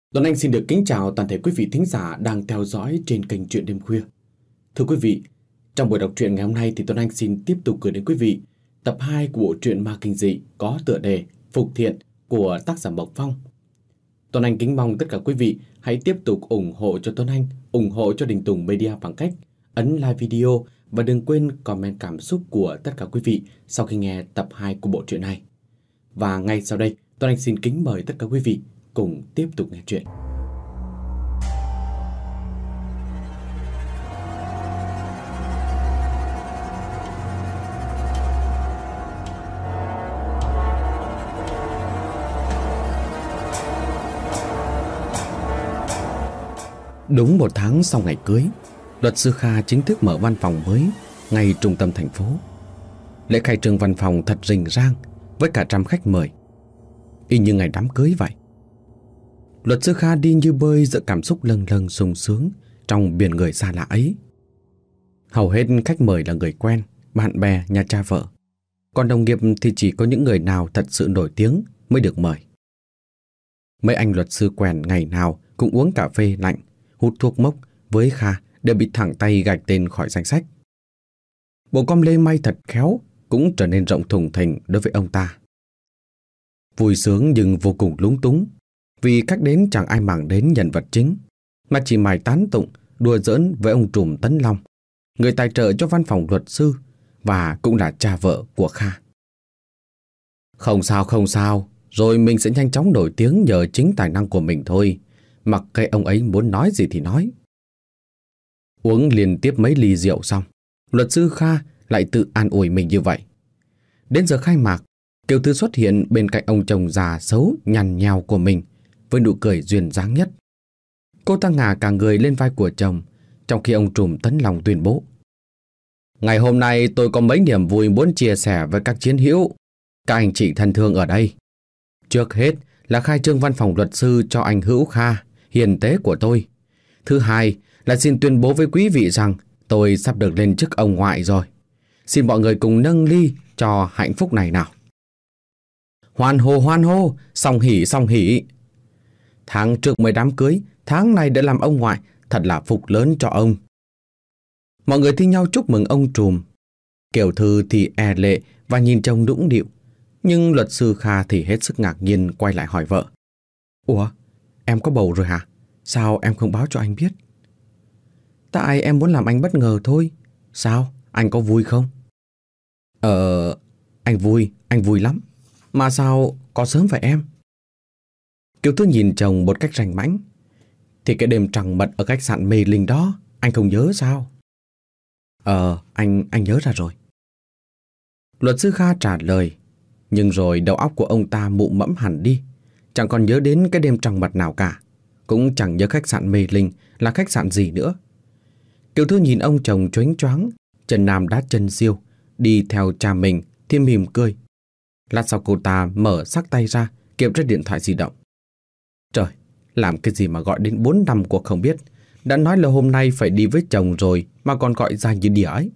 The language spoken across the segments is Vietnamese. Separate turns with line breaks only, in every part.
Tuấn Anh xin được kính chào toàn thể quý vị thính giả đang theo dõi trên kênh Truyện Đêm Khuya. Thưa quý vị, trong buổi đọc truyện ngày hôm nay thì Tuấn Anh xin tiếp tục gửi đến quý vị tập 2 của bộ truyện ma kinh dị có tựa đề Phục Thiện của tác giả Mộc Phong. Tuấn Anh kính mong tất cả quý vị hãy tiếp tục ủng hộ cho Tuấn Anh, ủng hộ cho Đình Tùng Media bằng cách ấn like video và đừng quên comment cảm xúc của tất cả quý vị sau khi nghe tập 2 của bộ truyện này. Và ngay sau đây, Tuấn Anh xin kính mời tất cả quý vị cùng tiếp tục nghe chuyện. Đúng 1 tháng sau ngày cưới, luật sư Kha chính thức mở văn phòng mới ngay trung tâm thành phố. Lễ khai trương văn phòng thật rình rang với cả trăm khách mời, y như ngày đám cưới vậy. Luật sư Kha đi như bơi giữa cảm xúc lâng lâng sung sướng trong biển người xa lạ ấy. Hầu hết khách mời là người quen, bạn bè, nhà cha vợ. Còn đồng nghiệp thì chỉ có những người nào thật sự nổi tiếng mới được mời. Mấy anh luật sư quèn ngày nào cũng uống cà phê lạnh, hút thuốc mốc với Kha đều bị thẳng tay gạch tên khỏi danh sách. Bộ com lê may thật khéo cũng trở nên rộng thùng thình đối với ông ta. Vui sướng nhưng vô cùng lúng túng, vì khách đến chẳng ai màng đến nhân vật chính, mà chỉ mải tán tụng, đùa giỡn với ông trùm Tấn Long, người tài trợ cho văn phòng luật sư và cũng là cha vợ của Kha. Không sao, rồi mình sẽ nhanh chóng nổi tiếng nhờ chính tài năng của mình thôi, mặc kệ ông ấy muốn nói gì thì nói. Uống liên tiếp mấy ly rượu xong, luật sư Kha lại tự an ủi mình như vậy. Đến giờ khai mạc, Kiều Thư xuất hiện bên cạnh ông chồng già xấu nhằn nhèo của mình với nụ cười duyên dáng nhất. Cô ta ngả cả người lên vai của chồng, trong khi ông trùm Tấn Long tuyên bố: "Ngày hôm nay tôi có mấy niềm vui muốn chia sẻ với các chiến hữu, các anh chị thân thương ở đây. Trước hết là khai trương văn phòng luật sư cho anh Hữu Kha, hiền tế của tôi. Thứ hai là xin tuyên bố với quý vị rằng tôi sắp được lên chức ông ngoại rồi. Xin mọi người cùng nâng ly cho hạnh phúc này nào. Hoan hô, song hỉ. Tháng trước mới đám cưới, tháng này đã làm ông ngoại, thật là phúc lớn cho ông." Mọi người thi nhau chúc mừng ông trùm. Kiều Thư thì e lệ và nhìn chồng nũng nịu, nhưng luật sư Kha thì hết sức ngạc nhiên quay lại hỏi vợ: "Ủa, em có bầu rồi hả? Sao em không báo cho anh biết?" "Tại em muốn làm anh bất ngờ thôi. Sao, anh có vui không?" Anh vui lắm. Mà sao có sớm vậy em?" Kiều Thư nhìn chồng một cách rành mãnh: "Thì cái đêm trăng mật ở khách sạn Mê Linh đó, anh không nhớ sao?" Anh nhớ ra rồi." Luật sư Kha trả lời, nhưng rồi đầu óc của ông ta mụ mẫm hẳn đi, chẳng còn nhớ đến cái đêm trăng mật nào cả, cũng chẳng nhớ khách sạn Mê Linh là khách sạn gì nữa. Kiều Thư nhìn ông chồng choáng choáng, chân nam đá chân siêu, đi theo cha mình thì mỉm cười. Lát sau cô ta mở sắc tay ra, kiểm tra điện thoại di động. Trời, làm cái gì mà gọi đến 4 năm cuộc không biết. Đã nói là hôm nay phải đi với chồng rồi mà còn gọi ra như đỉa ấy.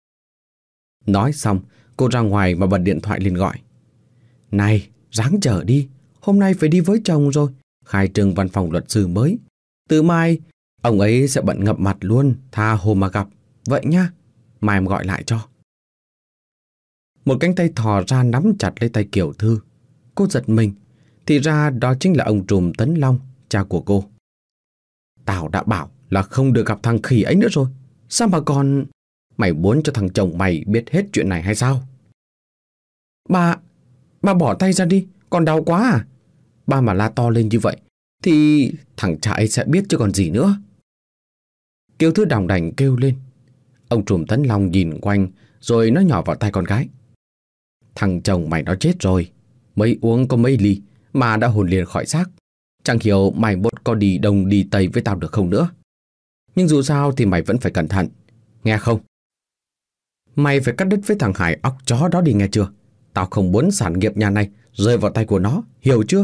Nói xong, cô ra ngoài mà bật điện thoại lên gọi: "Này, ráng chờ đi, hôm nay phải đi với chồng rồi, khai trương văn phòng luật sư mới. Từ mai, ông ấy sẽ bận ngập mặt luôn, tha hồ mà gặp. Vậy nhá, mai em gọi lại cho." Một cánh tay thò ra nắm chặt lấy tay Kiều Thư. Cô giật mình, thì ra đó chính là ông trùm Tấn Long, cha của cô. "Tao đã bảo là không được gặp thằng khỉ ấy nữa rồi. Sao mà còn... Mày muốn cho thằng chồng mày biết hết chuyện này hay sao?" Bà bỏ tay ra đi, còn đau quá à? Bà mà la to lên như vậy thì thằng cha ấy sẽ biết chứ còn gì nữa." Kiều Thư đỏng đảnh kêu lên. Ông trùm Tấn Long nhìn quanh rồi nói nhỏ vào tai con gái: "Thằng chồng mày nó chết rồi, mới uống có mấy ly mà đã hồn liền khỏi xác. Chẳng hiểu mày bột có đi đông đi tây với tao được không nữa. Nhưng dù sao thì mày vẫn phải cẩn thận, nghe không? Mày phải cắt đứt với thằng Hải óc chó đó đi nghe chưa? Tao không muốn sản nghiệp nhà này rơi vào tay của nó, hiểu chưa?"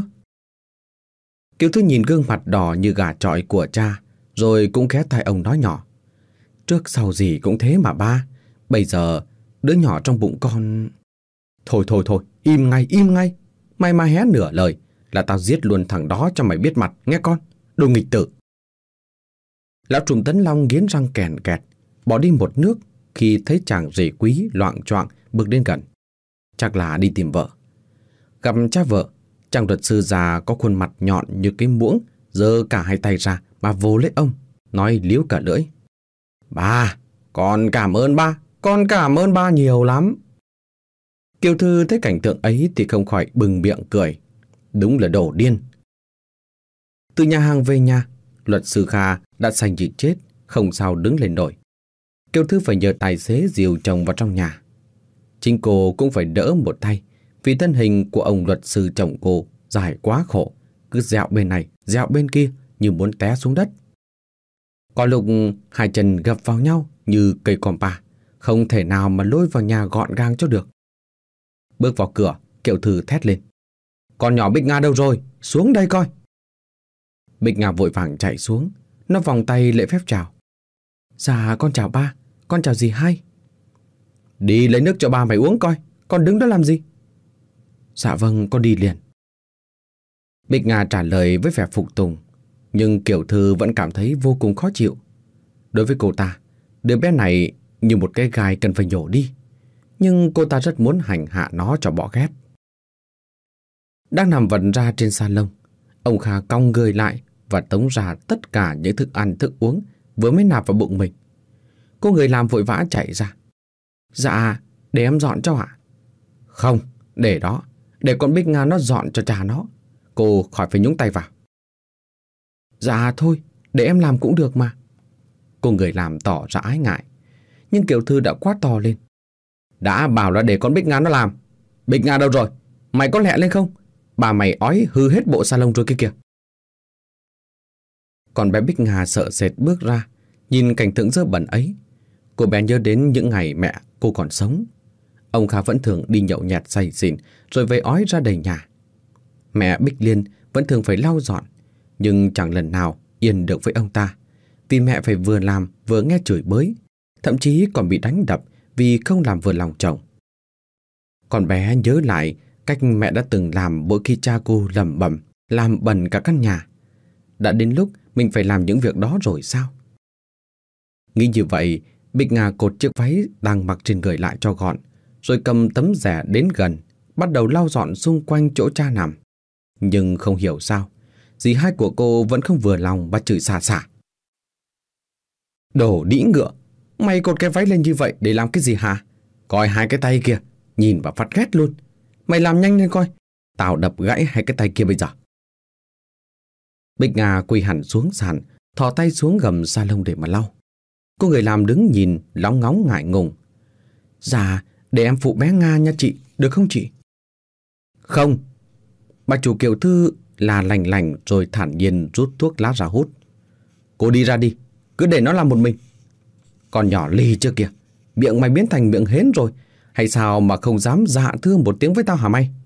Kiều Thư nhìn gương mặt đỏ như gà chọi của cha, rồi cũng ghé tai ông nói nhỏ: "Trước sau gì cũng thế mà ba. Bây giờ đứa nhỏ trong bụng con..." Thôi, im ngay. Mày mà hé nửa lời là tao giết luôn thằng đó cho mày biết mặt, nghe con. Đồ nghịch tử! Lão trùm Tấn Long nghiến răng kèn kẹt, bỏ đi một nước khi thấy chàng rể quý loạng choạng bước đến gần. Chắc là đi tìm vợ. Gặp cha vợ, chàng luật sư già có khuôn mặt nhọn như cái muỗng, giơ cả hai tay ra mà vồ lấy ông, nói líu cả lưỡi. Ba, con cảm ơn ba, con cảm ơn ba nhiều lắm. Kiều Thư thấy cảnh tượng ấy thì không khỏi bừng miệng cười. Đúng là đồ điên. Từ nhà hàng về nhà, luật sư Kha đã say như chết, không sao đứng lên nổi. Kiều Thư phải nhờ tài xế dìu chồng vào trong nhà. Chính cô cũng phải đỡ một tay, vì thân hình của ông luật sư chồng cô dài quá khổ, cứ dẹo bên này, dẹo bên kia như muốn té xuống đất. Có lúc hai chân gập vào nhau như cây compa, không thể nào mà lôi vào nhà gọn gàng cho được. Bước vào cửa, Kiều Thư thét lên. Con nhỏ Bích Nga đâu rồi? Xuống đây coi. Bích Nga vội vàng chạy xuống, nó vòng tay lễ phép chào. Dạ con chào ba, con chào dì hai. Đi lấy nước cho ba mày uống coi, con đứng đó làm gì? Dạ vâng, con đi liền. Bích Nga trả lời với vẻ phục tùng, nhưng Kiều Thư vẫn cảm thấy vô cùng khó chịu. Đối với cô ta, đứa bé này như một cái gai cần phải nhổ đi, nhưng cô ta rất muốn hành hạ nó cho bỏ ghét. Đang nằm vật ra trên salon, ông Kha cong người lại và tống ra tất cả những thức ăn thức uống vừa mới nạp vào bụng mình. Cô người làm vội vã chạy ra. Dạ, để em dọn cho ạ. Không, để đó, để con Bích Nga nó dọn cho cha nó. Cô khỏi phải nhúng tay vào. Dạ thôi, để em làm cũng được mà. Cô người làm tỏ ra ái ngại, nhưng Kiều Thư đã quát to lên. Đã bảo là để con Bích Nga nó làm. Bích Nga đâu rồi? Mày có lẹ lên không? Bà mày ói hư hết bộ salon rồi kia kìa. Còn bé Bích Nga sợ sệt bước ra, nhìn cảnh tượng dơ bẩn ấy. Cô bé nhớ đến những ngày mẹ cô còn sống. Ông Kha vẫn thường đi nhậu nhẹt say xỉn rồi về ói ra đầy nhà. Mẹ Bích Liên vẫn thường phải lau dọn, nhưng chẳng lần nào yên được với ông ta, vì mẹ phải vừa làm vừa nghe chửi bới, thậm chí còn bị đánh đập vì không làm vừa lòng chồng. Con bé nhớ lại cách mẹ đã từng làm mỗi khi cha cô lẩm bẩm làm bẩn cả căn nhà. Đã đến lúc mình phải làm những việc đó rồi sao? Nghĩ như vậy, Bích Nga cột chiếc váy đang mặc trên người lại cho gọn, rồi cầm tấm rẻ đến gần, bắt đầu lau dọn xung quanh chỗ cha nằm. Nhưng không hiểu sao, dì hai của cô vẫn không vừa lòng và chửi xả xả. Đồ đĩ ngựa, mày cột cái váy lên như vậy để làm cái gì hả? Coi hai cái tay kia, nhìn vào phát ghét luôn. Mày làm nhanh lên coi, tao đập gãy hai cái tay kia bây giờ. Bích Nga quỳ hẳn xuống sàn, thò tay xuống gầm salon để mà lau. Cô người làm đứng nhìn, lóng ngóng ngại ngùng. Dạ, để em phụ bé Nga nha chị, được không chị? Không. Bà chủ Kiều Thư là lành lành rồi thản nhiên rút thuốc lá ra hút. Cô đi ra đi, cứ để nó làm một mình. Con nhỏ lì chưa kìa, miệng mày biến thành miệng hến rồi, hay sao mà không dám dạ thưa một tiếng với tao hả mày?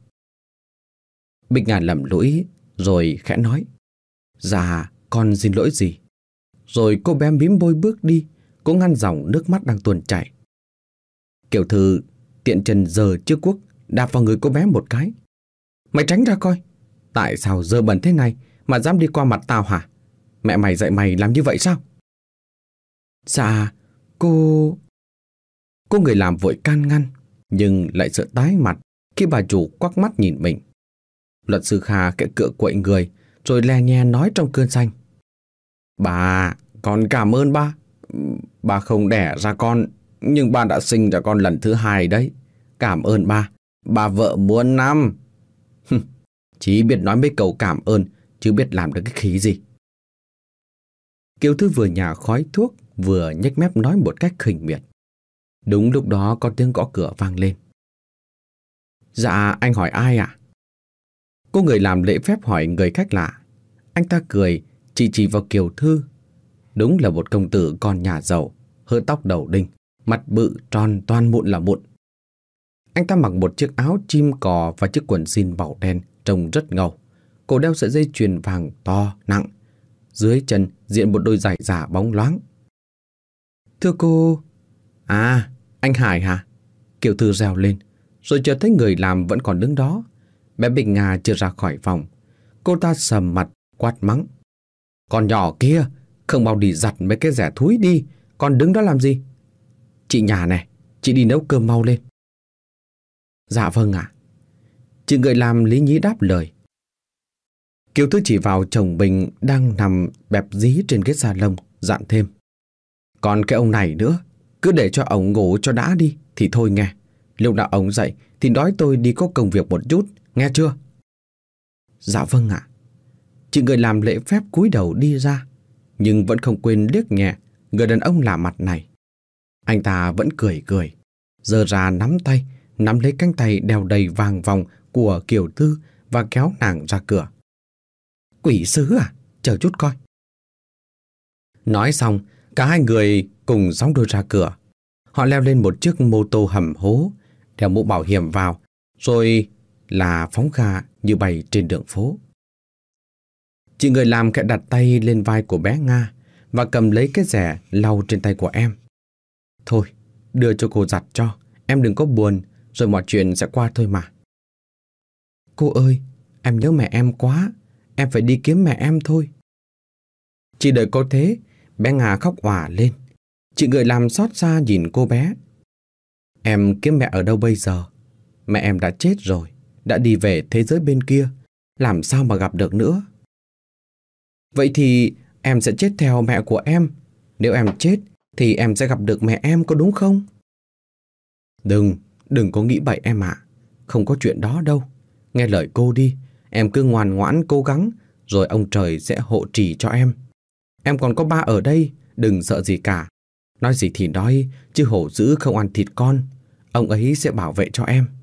Bích Nga lầm lũi rồi khẽ nói. Dạ, con xin lỗi gì. Rồi cô bé mím môi bước đi, cũng ngăn dòng nước mắt đang tuôn chảy. Kiều Thư tiện chân giơ chiếc cuốc đạp vào người cô bé một cái. Mày tránh ra coi, tại sao dơ bẩn thế này mà dám đi qua mặt tao hả? Mẹ mày dạy mày làm như vậy sao? Dạ, cô người làm vội can ngăn, nhưng lại sợ tái mặt khi bà chủ quắc mắt nhìn mình. Luật sư Kha kệ cựa quậy người, rồi le nhe nói trong cơn xanh. Bà, con cảm ơn ba. Bà không đẻ ra con, nhưng ba đã sinh ra con lần thứ hai đấy. Cảm ơn ba, bà vợ muôn năm. Chỉ biết nói mấy câu cảm ơn, chứ biết làm được cái khí gì. Kiều Thư vừa nhả khói thuốc, vừa nhếch mép nói một cách khinh miệt. Đúng lúc đó có tiếng gõ cửa vang lên. Dạ, anh hỏi ai ạ? Cô người làm lễ phép hỏi người khách lạ. Anh ta cười, chỉ vào Kiều Thư. Đúng là một công tử con nhà giàu, hơi tóc đầu đinh, mặt bự tròn toàn mụn là mụn. Anh ta mặc một chiếc áo chim cò và chiếc quần jean màu đen trông rất ngầu. Cổ đeo sợi dây chuyền vàng to, nặng. Dưới chân diện một đôi giày giả bóng loáng. Thưa cô... À, anh Hải hả? Kiều Thư reo lên, rồi chợt thấy người làm vẫn còn đứng đó. Bé Bích Nga chưa ra khỏi phòng. Cô ta sầm mặt, quát mắng. Con nhỏ kia, không mau đi giặt mấy cái rẻ thúi đi, con đứng đó làm gì? Chị nhà này, chị đi nấu cơm mau lên. Dạ vâng ạ. Chị người làm lý nhí đáp lời. Kiều Thư chỉ vào chồng mình đang nằm bẹp dí trên ghế salon, dặn thêm. Còn cái ông này nữa, cứ để cho ông ngủ cho đã đi thì thôi nghe. Lúc nào ông dậy thì nói tôi đi có công việc một chút, nghe chưa? Dạ vâng ạ. Chị người làm lễ phép cúi đầu đi ra, nhưng vẫn không quên liếc nhẹ người đàn ông lạ mặt này. Anh ta vẫn cười cười, giơ ra nắm tay, nắm lấy cánh tay đeo đầy vàng vòng của Kiều Thư và kéo nàng ra cửa. Quỷ sứ à? Chờ chút coi. Nói xong, cả hai người cùng gióng đôi ra cửa. Họ leo lên một chiếc mô tô hầm hố, đeo mũ bảo hiểm vào, rồi là phóng ga như bay trên đường phố. Chị người làm khẽ đặt tay lên vai của bé Nga và cầm lấy cái rẻ lau trên tay của em. Thôi, đưa cho cô giặt cho, em đừng có buồn, rồi mọi chuyện sẽ qua thôi mà. Cô ơi, em nhớ mẹ em quá, em phải đi kiếm mẹ em thôi. Chỉ đợi có thế, bé Nga khóc òa lên. Chị người làm xót xa nhìn cô bé. Em kiếm mẹ ở đâu bây giờ? Mẹ em đã chết rồi, đã đi về thế giới bên kia, làm sao mà gặp được nữa? Vậy thì em sẽ chết theo mẹ của em. Nếu em chết thì em sẽ gặp được mẹ em, có đúng không? Đừng có nghĩ bậy em ạ. Không có chuyện đó đâu. Nghe lời cô đi, em cứ ngoan ngoãn cố gắng, rồi ông trời sẽ hộ trì cho em. Em còn có ba ở đây, đừng sợ gì cả. Nói gì thì nói, chứ hổ dữ không ăn thịt con. Ông ấy sẽ bảo vệ cho em.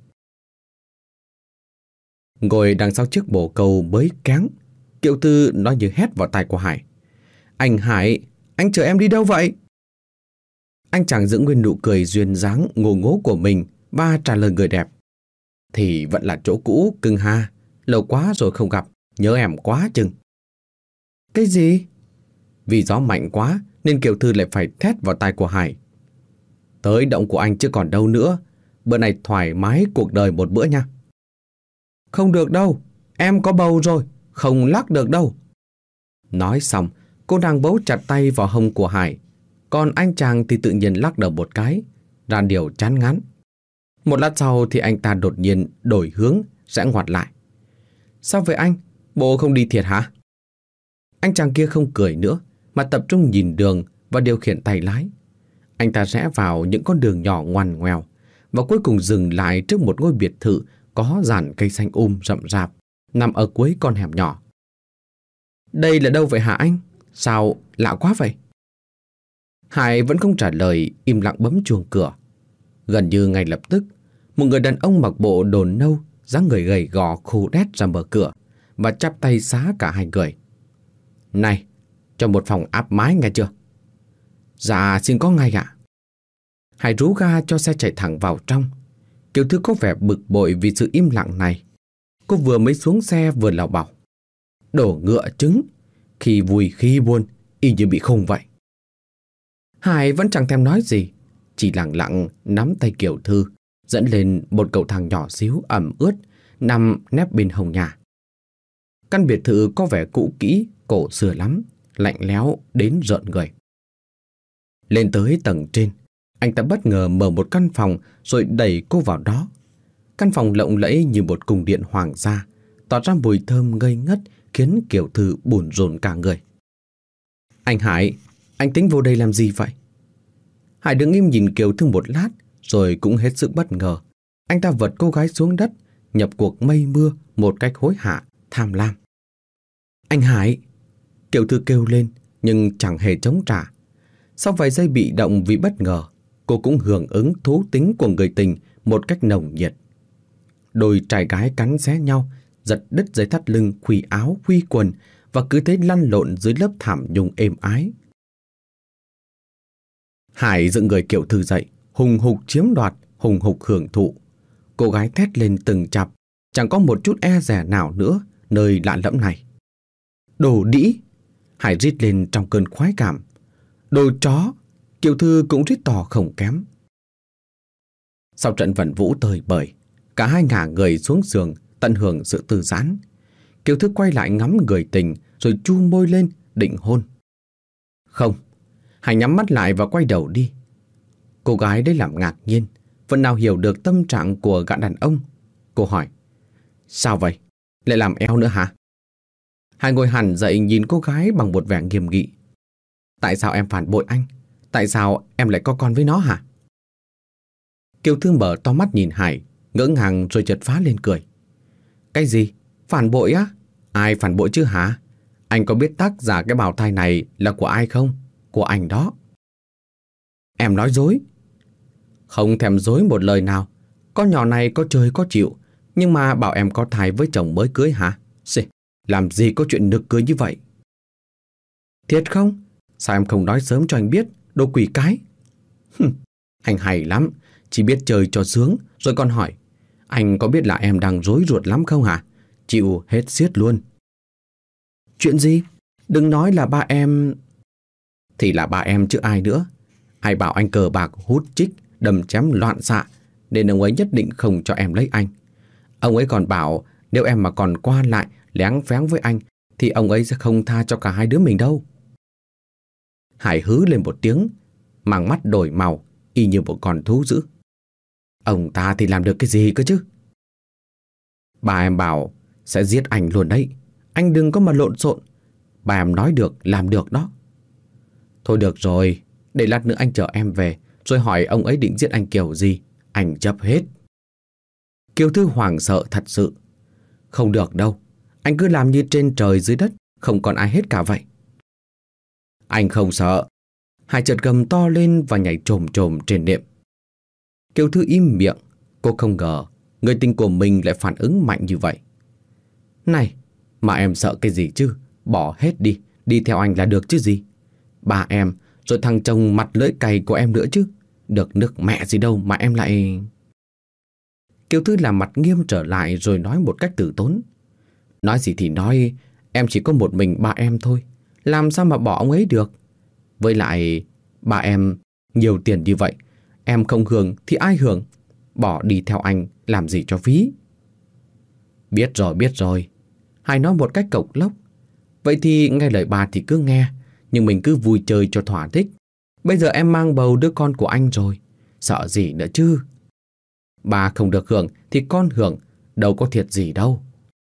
Ngồi đằng sau chiếc bồ câu mới cáng, Kiều Thư nói như hét vào tai của Hải. Anh Hải, anh chờ em đi đâu vậy? Anh chàng giữ nguyên nụ cười duyên dáng ngô ngố của mình và trả lời người đẹp. Thì vẫn là chỗ cũ, cưng ha. Lâu quá rồi không gặp, nhớ em quá chừng. Cái gì? Vì gió mạnh quá nên Kiều Thư lại phải thét vào tai của Hải. Tới động của anh chứ còn đâu nữa. Bữa này thoải mái cuộc đời một bữa nha. Không được đâu, em có bầu rồi, không lắc được đâu. Nói xong, cô đang bấu chặt tay vào hông của Hải. Còn anh chàng thì tự nhiên lắc đầu một cái, ra điều chán ngán. Một lát sau thì anh ta đột nhiên đổi hướng, rẽ ngoặt lại. Sao vậy anh? Bộ không đi thiệt hả? Anh chàng kia không cười nữa, mà tập trung nhìn đường và điều khiển tay lái. Anh ta rẽ vào những con đường nhỏ ngoằn ngoèo và cuối cùng dừng lại trước một ngôi biệt thự có dàn cây xanh rậm rạp, nằm ở cuối con hẻm nhỏ. Đây là đâu vậy hả anh? Sao lạ quá vậy? Hải vẫn không trả lời, im lặng bấm chuông cửa. Gần như ngay lập tức, một người đàn ông mặc bộ đồ nâu, dáng người gầy gò khô đét ra mở cửa và chắp tay xá cả hai người. Này, cho một phòng áp mái nghe chưa? Dạ xin có ngay ạ. Hải rú ga cho xe chạy thẳng vào trong. Kiều Thư có vẻ bực bội vì sự im lặng này. Cô vừa mới xuống xe vừa lảo bảo. Đổ ngựa trứng, khi vui khi buồn, y như bị khùng vậy. Hải vẫn chẳng thèm nói gì, chỉ lặng lặng nắm tay Kiều Thư, dẫn lên một cầu thang nhỏ xíu ẩm ướt, nằm nép bên hông nhà. Căn biệt thự có vẻ cũ kỹ, cổ xưa lắm, lạnh lẽo đến rợn người. Lên tới tầng trên, anh ta bất ngờ mở một căn phòng rồi đẩy cô vào đó. Căn phòng lộng lẫy như một cung điện hoàng gia, tỏa ra mùi thơm ngây ngất khiến Kiều Thư bủn rủn cả người. Anh Hải, anh tính vô đây làm gì vậy? Hải đứng im nhìn Kiều Thư một lát, rồi cũng hết sức bất ngờ. Anh ta vật cô gái xuống đất, nhập cuộc mây mưa một cách hối hả, tham lam. Anh Hải! Kiều Thư kêu lên, nhưng chẳng hề chống trả. Sau vài giây bị động vì bất ngờ, cô cũng hưởng ứng thú tính của người tình một cách nồng nhiệt. Đôi trai gái cắn xé nhau, giật đứt dây thắt lưng, khuy áo, khuy quần và cứ thế lăn lộn dưới lớp thảm nhung êm ái. Hải dựng người Kiều Thư dậy, hùng hục chiếm đoạt, hùng hục hưởng thụ. Cô gái thét lên từng chặp, chẳng có một chút e dè nào nữa nơi lạ lẫm này. Đồ đĩ! Hải rít lên trong cơn khoái cảm. Đồ chó! Kiều Thư cũng rít to không kém. Sau trận vận vũ tơi bời, cả hai ngả người xuống giường tận hưởng sự thư giãn. Kiều Thư quay lại ngắm người tình rồi chu môi lên định hôn. Không, Hải nhắm mắt lại và quay đầu đi. Cô gái đấy làm ngạc nhiên, phần nào hiểu được tâm trạng của gã đàn ông. Cô hỏi, sao vậy? Lại làm eo nữa hả? Hải ngồi hẳn dậy nhìn cô gái bằng một vẻ nghiêm nghị. Tại sao em phản bội anh? Tại sao em lại có con với nó hả? Kiều Thư mở to mắt nhìn Hải, ngỡ ngàng rồi chợt phá lên cười. Cái gì? Phản bội á? Ai phản bội chứ hả? Anh có biết tác giả cái bào thai này là của ai không? Của anh đó. Em nói dối. Không thèm dối một lời nào. Con nhỏ này có chơi có chịu, nhưng mà bảo em có thai với chồng mới cưới hả? Xì, làm gì có chuyện nực cười như vậy? Thiệt không? Sao em không nói sớm cho anh biết, đồ quỷ cái? Anh hay lắm, chỉ biết chơi cho sướng, rồi còn hỏi, anh có biết là em đang rối ruột lắm không hả? Chịu hết xiết luôn. Chuyện gì? Đừng nói là ba em... Thì là ba em chứ ai nữa. Ai bảo anh cờ bạc hút chích, đâm chém loạn xạ, nên ông ấy nhất định không cho em lấy anh. Ông ấy còn bảo nếu em mà còn qua lại léng phéng với anh thì ông ấy sẽ không tha cho cả hai đứa mình đâu. Hải hứ lên một tiếng, mang mắt đổi màu, y như một con thú dữ. Ông ta thì làm được cái gì cơ chứ? Bà em bảo sẽ giết anh luôn đấy. Anh đừng có mà lộn xộn. Bà em nói được làm được đó. Thôi được rồi, để lát nữa anh chở em về, rồi hỏi ông ấy định giết anh kiểu gì. Anh chấp hết. Kiều Thư hoảng sợ thật sự. Không được đâu, anh cứ làm như trên trời dưới đất, không còn ai hết cả vậy. Anh không sợ. Hải chợt gầm to lên và nhảy chồm chồm trên nệm. Kiều Thư im miệng. Cô không ngờ người tình của mình lại phản ứng mạnh như vậy. Này, mà em sợ cái gì chứ? Bỏ hết đi, đi theo anh là được chứ gì? Ba em, rồi thằng chồng mặt lưỡi cày của em nữa chứ. Được nước mẹ gì đâu mà em lại... Kiều Thư làm mặt nghiêm trở lại rồi nói một cách từ tốn. Nói gì thì nói, em chỉ có một mình ba em thôi. Làm sao mà bỏ ông ấy được? Với lại, ba em nhiều tiền như vậy, em không hưởng thì ai hưởng? Bỏ đi theo anh làm gì cho phí? Biết rồi. Hải nói một cách cộc lốc. Vậy thì nghe lời bà thì cứ nghe, nhưng mình cứ vui chơi cho thỏa thích. Bây giờ em mang bầu đứa con của anh rồi, sợ gì nữa chứ? Bà không được hưởng thì con hưởng, đâu có thiệt gì đâu.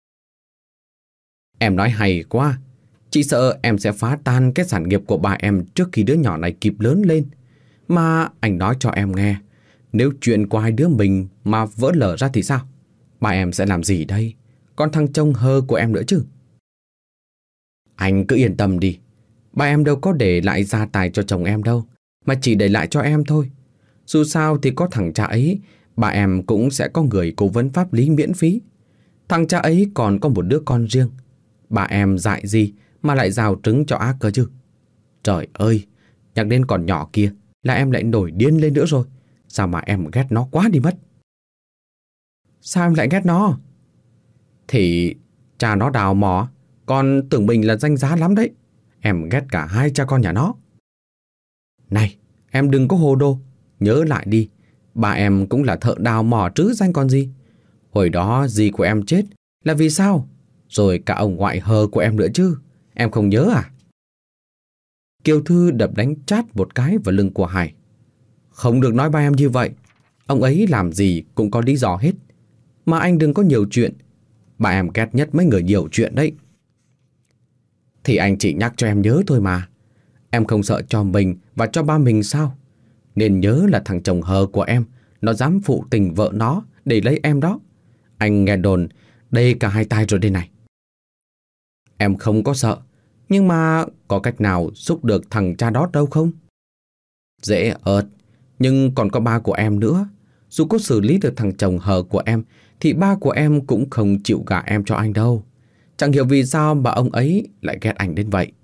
Em nói hay quá. Chị sợ em sẽ phá tan cái sản nghiệp của bà em trước khi đứa nhỏ này kịp lớn lên. Mà anh nói cho em nghe, nếu chuyện của hai đứa mình mà vỡ lở ra thì sao? Bà em sẽ làm gì đây? Còn thằng chồng hơ của em nữa chứ. Anh cứ yên tâm đi. Bà em đâu có để lại gia tài cho chồng em đâu, mà chỉ để lại cho em thôi. Dù sao thì có thằng cha ấy, bà em cũng sẽ có người cố vấn pháp lý miễn phí. Thằng cha ấy còn có một đứa con riêng. Bà em dại gì mà lại rào trứng cho ác cơ chứ? Trời ơi, nhắc đến con nhỏ kia là em lại nổi điên lên nữa rồi. Sao mà em ghét nó quá đi mất? Sao em lại ghét nó? Thì cha nó đào mỏ, con tưởng mình là danh giá lắm đấy. Em ghét cả hai cha con nhà nó. Này, em đừng có hồ đồ. Nhớ lại đi, bà em cũng là thợ đào mỏ trứ danh còn gì. Hồi đó dì của em chết là vì sao? Rồi cả ông ngoại hờ của em nữa chứ. Em không nhớ à? Kiều Thư đập đánh chát một cái vào lưng của Hải. Không được nói ba em như vậy. Ông ấy làm gì cũng có lý do hết. Mà anh đừng có nhiều chuyện. Bà em ghét nhất mấy người nhiều chuyện đấy. Thì anh chỉ nhắc cho em nhớ thôi mà. Em không sợ cho mình và cho ba mình sao? Nên nhớ là thằng chồng hờ của em, nó dám phụ tình vợ nó để lấy em đó. Anh nghe đồn đây cả hai tai rồi đây này. Em không có sợ, nhưng mà có cách nào xúc được thằng cha đó đâu không? Dễ ợt, nhưng còn có ba của em nữa. Dù có xử lý được thằng chồng hờ của em thì ba của em cũng không chịu gả em cho anh đâu. Chẳng hiểu vì sao mà ông ấy lại ghét anh đến vậy.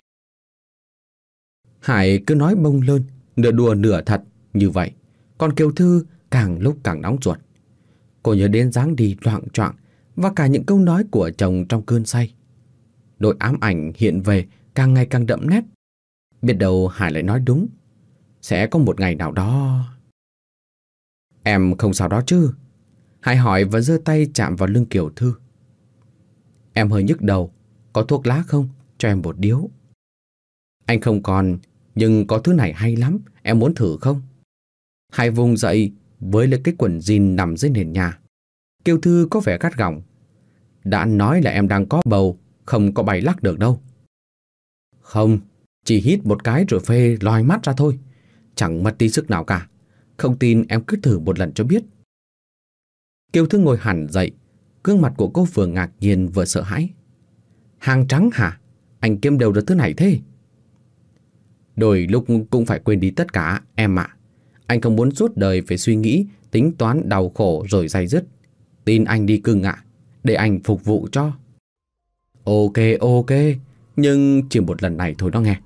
Hải cứ nói bông lơn, nửa đùa nửa thật như vậy. Còn Kiều Thư càng lúc càng nóng ruột. Cô nhớ đến dáng đi loạng choạng và cả những câu nói của chồng trong cơn say. Nỗi ám ảnh hiện về càng ngày càng đậm nét. Biết đâu Hải lại nói đúng. Sẽ có một ngày nào đó. Em không sao đó chứ? Hải hỏi và giơ tay chạm vào lưng Kiều Thư. Em hơi nhức đầu, có thuốc lá không? Cho em một điếu. Anh không còn, nhưng có thứ này hay lắm, em muốn thử không? Hải vùng dậy với lấy cái quần jean nằm dưới nền nhà. Kiều Thư có vẻ gắt gỏng. Đã nói là em đang có bầu, không có bay lắc được đâu. Không, chỉ hít một cái rồi phê lòi mắt ra thôi. Chẳng mất tí sức nào cả. Không tin em cứ thử một lần cho biết. Kiều Thư ngồi hẳn dậy. Gương mặt của cô vừa ngạc nhiên vừa sợ hãi. Hàng trắng hả? Anh kiếm đâu được thứ này thế? Đôi lúc cũng phải quên đi tất cả em ạ. Anh không muốn suốt đời phải suy nghĩ, tính toán đau khổ rồi day dứt. Tin anh đi cưng ạ, để anh phục vụ cho. Ok, nhưng chỉ một lần này thôi đó nghe.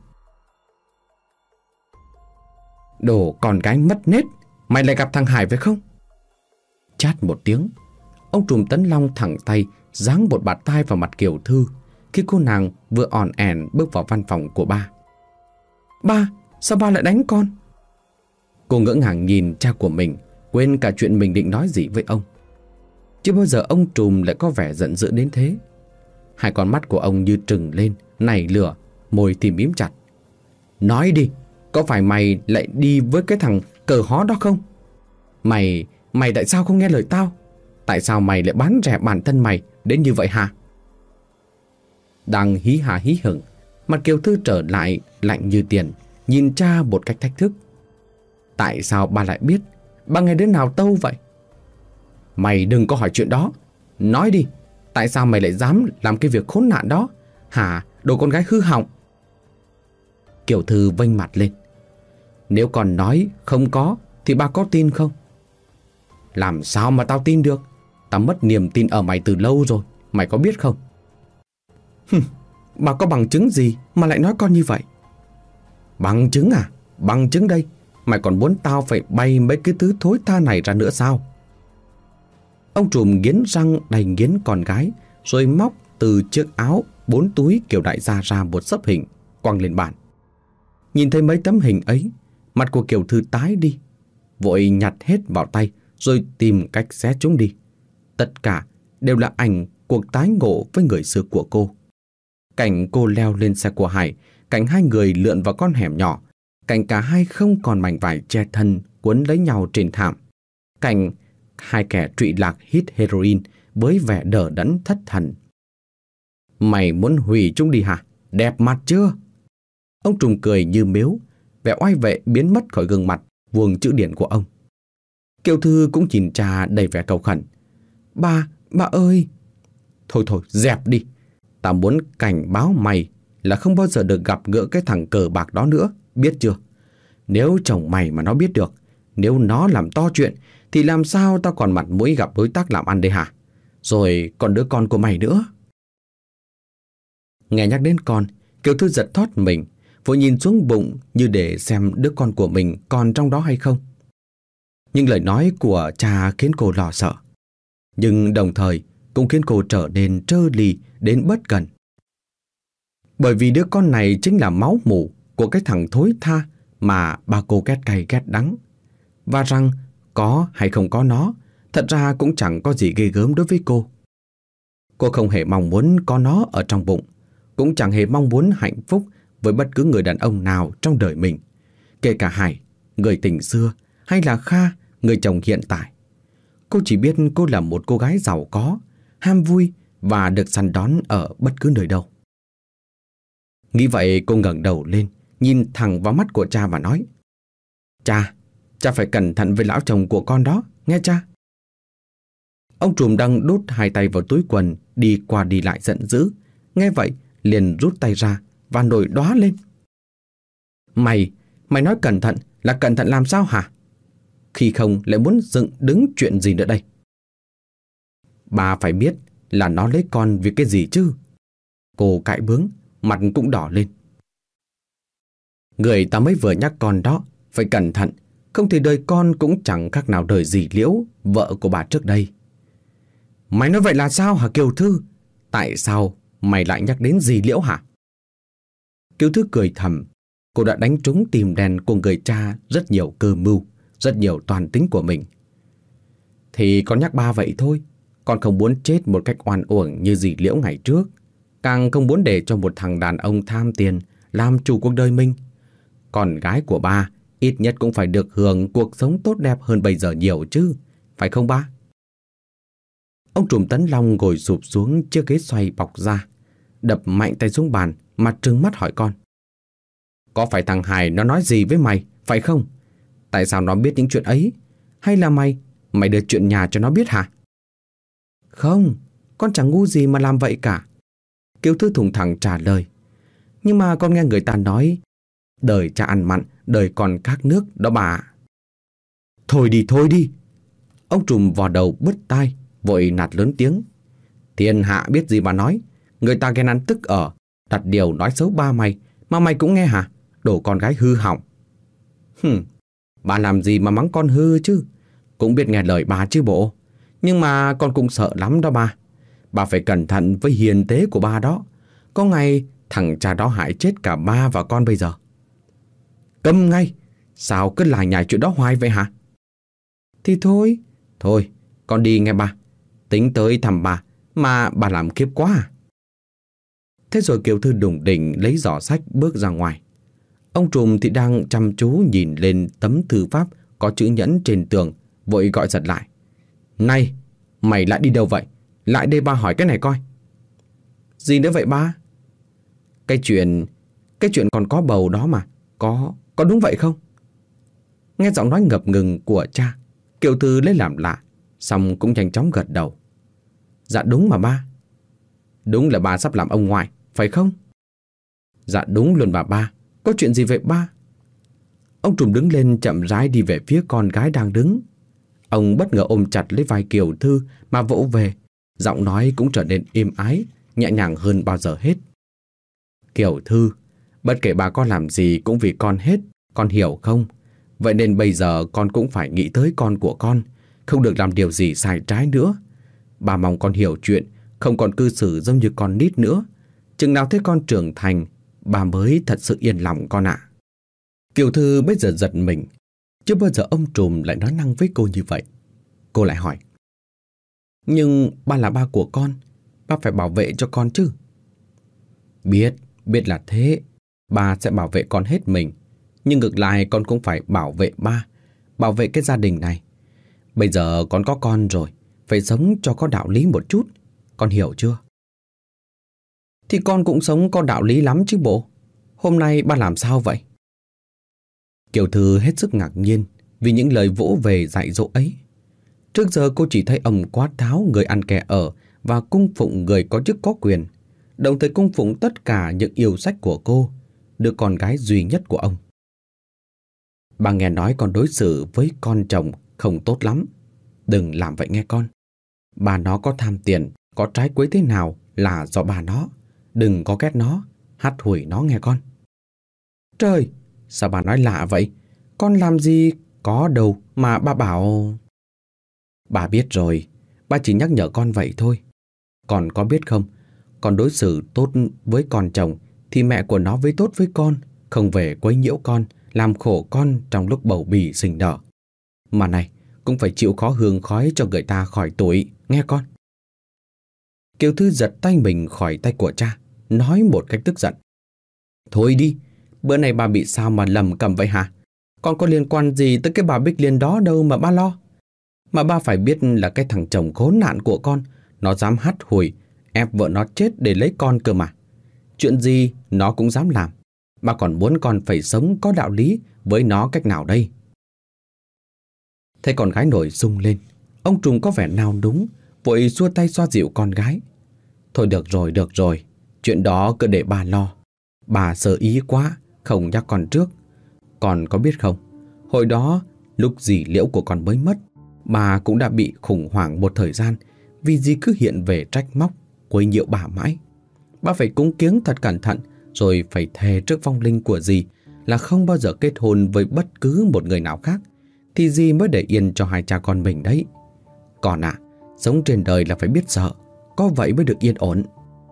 Đồ con gái mất nết, mày lại gặp thằng Hải phải không? Chát một tiếng, ông trùm Tấn Long thẳng tay giáng một bạt tai vào mặt Kiều Thư khi cô nàng vừa òn ẻn bước vào văn phòng của ba. Ba, sao ba lại đánh con? Cô ngỡ ngàng nhìn cha của mình, quên cả chuyện mình định nói gì với ông. Chưa bao giờ ông trùm lại có vẻ giận dữ đến thế. Hai con mắt của ông như trừng lên, nảy lửa, môi thì mím chặt. Nói đi, có phải mày lại đi với cái thằng cờ hó đó không? Mày tại sao không nghe lời tao? Tại sao mày lại bán rẻ bản thân mày đến như vậy hả? Đang hí hả hí hửng, mặt Kiều Thư trở lại lạnh như tiền, nhìn cha một cách thách thức. Tại sao ba lại biết? Ba nghe đứa nào tâu vậy? Mày đừng có hỏi chuyện đó. Nói đi, tại sao mày lại dám làm cái việc khốn nạn đó? Hả, đồ con gái hư hỏng? Kiều Thư vênh mặt lên. Nếu còn nói không có thì ba có tin không? Làm sao mà tao tin được? Tao mất niềm tin ở mày từ lâu rồi, mày có biết không? Bà có bằng chứng gì mà lại nói con như vậy? Bằng chứng à? Bằng chứng đây. Mày còn muốn tao phải bày mấy cái thứ thối tha này ra nữa sao? Ông trùm nghiến răng đầy nghiến con gái, rồi móc từ chiếc áo 4 túi kiểu đại gia ra một xấp hình, quăng lên bàn. Nhìn thấy mấy tấm hình ấy, mặt của Kiều Thư tái đi, vội nhặt hết vào tay rồi tìm cách xé chúng đi. Tất cả đều là ảnh cuộc tái ngộ với người xưa của cô. Cảnh cô leo lên xe của Hải, cảnh hai người lượn vào con hẻm nhỏ, cảnh cả hai không còn mảnh vải che thân quấn lấy nhau trên thảm, cảnh hai kẻ trụy lạc hít heroin với vẻ đờ đẫn thất thần. Mày muốn hủy chúng đi hả? Đẹp mặt chưa? Ông trùm cười như miếu, vẻ oai vệ biến mất khỏi gương mặt vuông chữ điển của ông. Kiều Thư cũng nhìn cha đầy vẻ cầu khẩn. Ba ơi! Thôi, dẹp đi. Tao muốn cảnh báo mày là không bao giờ được gặp gỡ cái thằng cờ bạc đó nữa, biết chưa? Nếu chồng mày mà nó biết được, nếu nó làm to chuyện, thì làm sao tao còn mặt mũi gặp đối tác làm ăn đây hả? Rồi còn đứa con của mày nữa. Nghe nhắc đến con, Kiều Thư giật thót mình, vội nhìn xuống bụng như để xem đứa con của mình còn trong đó hay không. Nhưng lời nói của cha khiến cô lo sợ, nhưng đồng thời cũng khiến cô trở nên trơ lì đến bất cần. Bởi vì đứa con này chính là máu mủ của cái thằng thối tha mà ba cô ghét cay ghét đắng. Và rằng có hay không có nó, thật ra cũng chẳng có gì ghê gớm đối với cô. Cô không hề mong muốn có nó ở trong bụng, cũng chẳng hề mong muốn hạnh phúc với bất cứ người đàn ông nào trong đời mình, kể cả Hải, người tình xưa, hay là Kha, người chồng hiện tại. Cô chỉ biết cô là một cô gái giàu có, ham vui và được săn đón ở bất cứ nơi đâu. Nghĩ vậy cô ngẩng đầu lên, nhìn thẳng vào mắt của cha và nói: Cha phải cẩn thận với lão chồng của con đó, nghe cha. Ông trùm đang đút hai tay vào túi quần, đi qua đi lại giận dữ. Nghe vậy liền rút tay ra và nổi đoá lên. Mày nói cẩn thận là cẩn thận làm sao hả? Khi không lại muốn dựng đứng chuyện gì nữa đây? Bà phải biết là nó lấy con vì cái gì chứ? Cô cãi bướng, mặt cũng đỏ lên. Người ta mới vừa nhắc con đó phải cẩn thận, không thì đời con cũng chẳng khác nào đời dì Liễu, vợ của bà trước đây. Mày nói vậy là sao hả Kiều Thư? Tại sao mày lại nhắc đến dì Liễu hả? Kiều Thư cười thầm. Cô đã đánh trúng tim đen của người cha rất nhiều cơ mưu, rất nhiều toàn tính của mình. Thì con nhắc ba vậy thôi. Con không muốn chết một cách oan uổng như dì Liễu ngày trước, càng không muốn để cho một thằng đàn ông tham tiền làm chủ cuộc đời mình. Con gái của ba ít nhất cũng phải được hưởng cuộc sống tốt đẹp hơn bây giờ nhiều chứ, phải không ba? Ông trùm Tấn Long ngồi sụp xuống chiếc ghế xoay bọc ra, đập mạnh tay xuống bàn mà trừng mắt hỏi con. Có phải thằng Hải nó nói gì với mày, phải không? Tại sao nó biết những chuyện ấy? Hay là mày đưa chuyện nhà cho nó biết hả? Không, con chẳng ngu gì mà làm vậy cả. Kiều Thư thủng thẳng trả lời. Nhưng mà con nghe người ta nói, đời cha ăn mặn, đời con khác nước đó bà. Thôi đi. Ông trùm vò đầu bứt tai, vội nạt lớn tiếng. Thiên hạ biết gì mà nói. Người ta ghen ăn tức ở, đặt điều nói xấu ba mày, mà mày cũng nghe hả? Đồ con gái hư hỏng. Bà làm gì mà mắng con hư chứ? Cũng biết nghe lời bà chứ bộ. Nhưng mà con cũng sợ lắm đó ba. Bà phải cẩn thận với hiền tế của ba đó. Có ngày thằng cha đó hại chết cả ba và con bây giờ. Câm ngay. Sao cứ lải nhải chuyện đó hoài vậy hả? Thì thôi, con đi nghe ba. Tính tới thăm bà mà bà làm kiếp quá à? Thế rồi Kiều Thư đủng đỉnh lấy giỏ sách bước ra ngoài. Ông trùm thì đang chăm chú nhìn lên tấm thư pháp có chữ nhẫn trên tường, vội gọi giật lại. Này, mày lại đi đâu vậy? Lại đây ba hỏi cái này coi. Gì nữa vậy ba? Cái chuyện còn có bầu đó mà. Có đúng vậy không? Nghe giọng nói ngập ngừng của cha, Kiều Thư lấy làm lạ, xong cũng nhanh chóng gật đầu. Dạ đúng mà ba. Đúng là ba sắp làm ông ngoại, phải không? Dạ đúng luôn bà ba. Có chuyện gì vậy ba? Ông trùm đứng lên chậm rãi đi về phía con gái đang đứng. Ông bất ngờ ôm chặt lấy vai Kiều Thư mà vỗ về. Giọng nói cũng trở nên êm ái, nhẹ nhàng hơn bao giờ hết. Kiều Thư, bất kể bà có làm gì cũng vì con hết, con hiểu không? Vậy nên bây giờ con cũng phải nghĩ tới con của con, không được làm điều gì sai trái nữa. Bà mong con hiểu chuyện, không còn cư xử giống như con nít nữa. Chừng nào thấy con trưởng thành, bà mới thật sự yên lòng con ạ. Kiều Thư bây giờ giật mình. Chưa bao giờ ông trùm lại nói năng với cô như vậy. Cô lại hỏi. Nhưng ba là ba của con, ba phải bảo vệ cho con chứ. Biết là thế. Ba sẽ bảo vệ con hết mình. Nhưng ngược lại con cũng phải bảo vệ ba, bảo vệ cái gia đình này. Bây giờ con có con rồi, phải sống cho có đạo lý một chút. Con hiểu chưa? Thì con cũng sống có đạo lý lắm chứ bộ. Hôm nay ba làm sao vậy? Kiều Thư hết sức ngạc nhiên vì những lời vỗ về dạy dỗ ấy. Trước giờ cô chỉ thấy ông quát tháo người ăn kẻ ở và cung phụng người có chức có quyền, đồng thời cung phụng tất cả những yêu sách của cô, đứa con gái duy nhất của ông. Bà nghe nói con đối xử với con chồng không tốt lắm. Đừng làm vậy nghe con. Bà nó có tham tiền, có trái quấy thế nào là do bà nó. Đừng có ghét nó, hắt hủi nó nghe con. Trời, sao bà nói lạ vậy? Con làm gì có đâu mà bà bảo... Bà biết rồi, bà chỉ nhắc nhở con vậy thôi. Con có biết không, con đối xử tốt với con chồng thì mẹ của nó với tốt với con, không về quấy nhiễu con, làm khổ con trong lúc bầu bì sinh nở. Mà này, cũng phải chịu khó hương khói cho người ta khỏi tuổi, nghe con. Kiều Thư giật tay mình khỏi tay của cha, nói một cách tức giận. Thôi đi, bữa nay bà bị sao mà lầm cầm vậy hả? Con có liên quan gì tới cái bà Bích Liên đó đâu mà ba lo. Mà ba phải biết là cái thằng chồng khốn nạn của con, nó dám hắt hủi, ép vợ nó chết để lấy con cơ mà. Chuyện gì nó cũng dám làm. Ba còn muốn con phải sống có đạo lý với nó cách nào đây? Thấy con gái nổi rung lên, ông trùm có vẻ nào đúng, vội xua tay xoa dịu con gái. Thôi được rồi, chuyện đó cứ để bà lo. Bà sơ ý quá, không nhắc con trước. Con có biết không, hồi đó lúc dì Liễu của con mới mất, bà cũng đã bị khủng hoảng một thời gian vì dì cứ hiện về trách móc, quấy nhiễu bà mãi. Bà phải cúng kiếng thật cẩn thận, rồi phải thề trước vong linh của dì là không bao giờ kết hôn với bất cứ một người nào khác, thì dì mới để yên cho hai cha con mình đấy. Con à, sống trên đời là phải biết sợ, có vậy mới được yên ổn.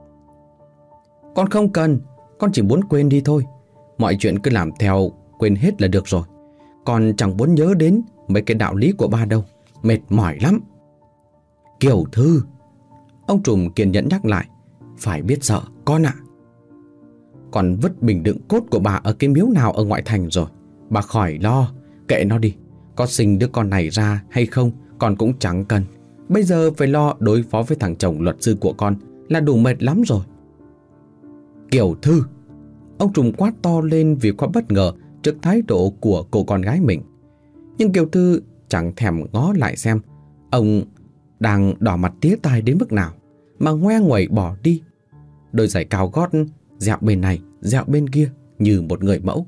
Con không cần, con chỉ muốn quên đi thôi. Mọi chuyện cứ làm theo, quên hết là được rồi. Con chẳng muốn nhớ đến mấy cái đạo lý của ba đâu, mệt mỏi lắm. Kiều Thư, ông trùm kiên nhẫn nhắc lại, phải biết sợ con ạ. Con vứt bình đựng cốt của bà ở cái miếu nào ở ngoại thành rồi. Bà khỏi lo, kệ nó đi. Có sinh đứa con này ra hay không con cũng chẳng cần. Bây giờ phải lo đối phó với thằng chồng luật sư của con là đủ mệt lắm rồi. Kiều Thư! Ông Trùm quát to lên vì quá bất ngờ trước thái độ của cô con gái mình. Nhưng Kiều Thư chẳng thèm ngó lại xem ông đang đỏ mặt tía tai đến mức nào, mà ngoe nguẩy bỏ đi. Đôi giày cao gót dẹo bên này dẹo bên kia như một người mẫu.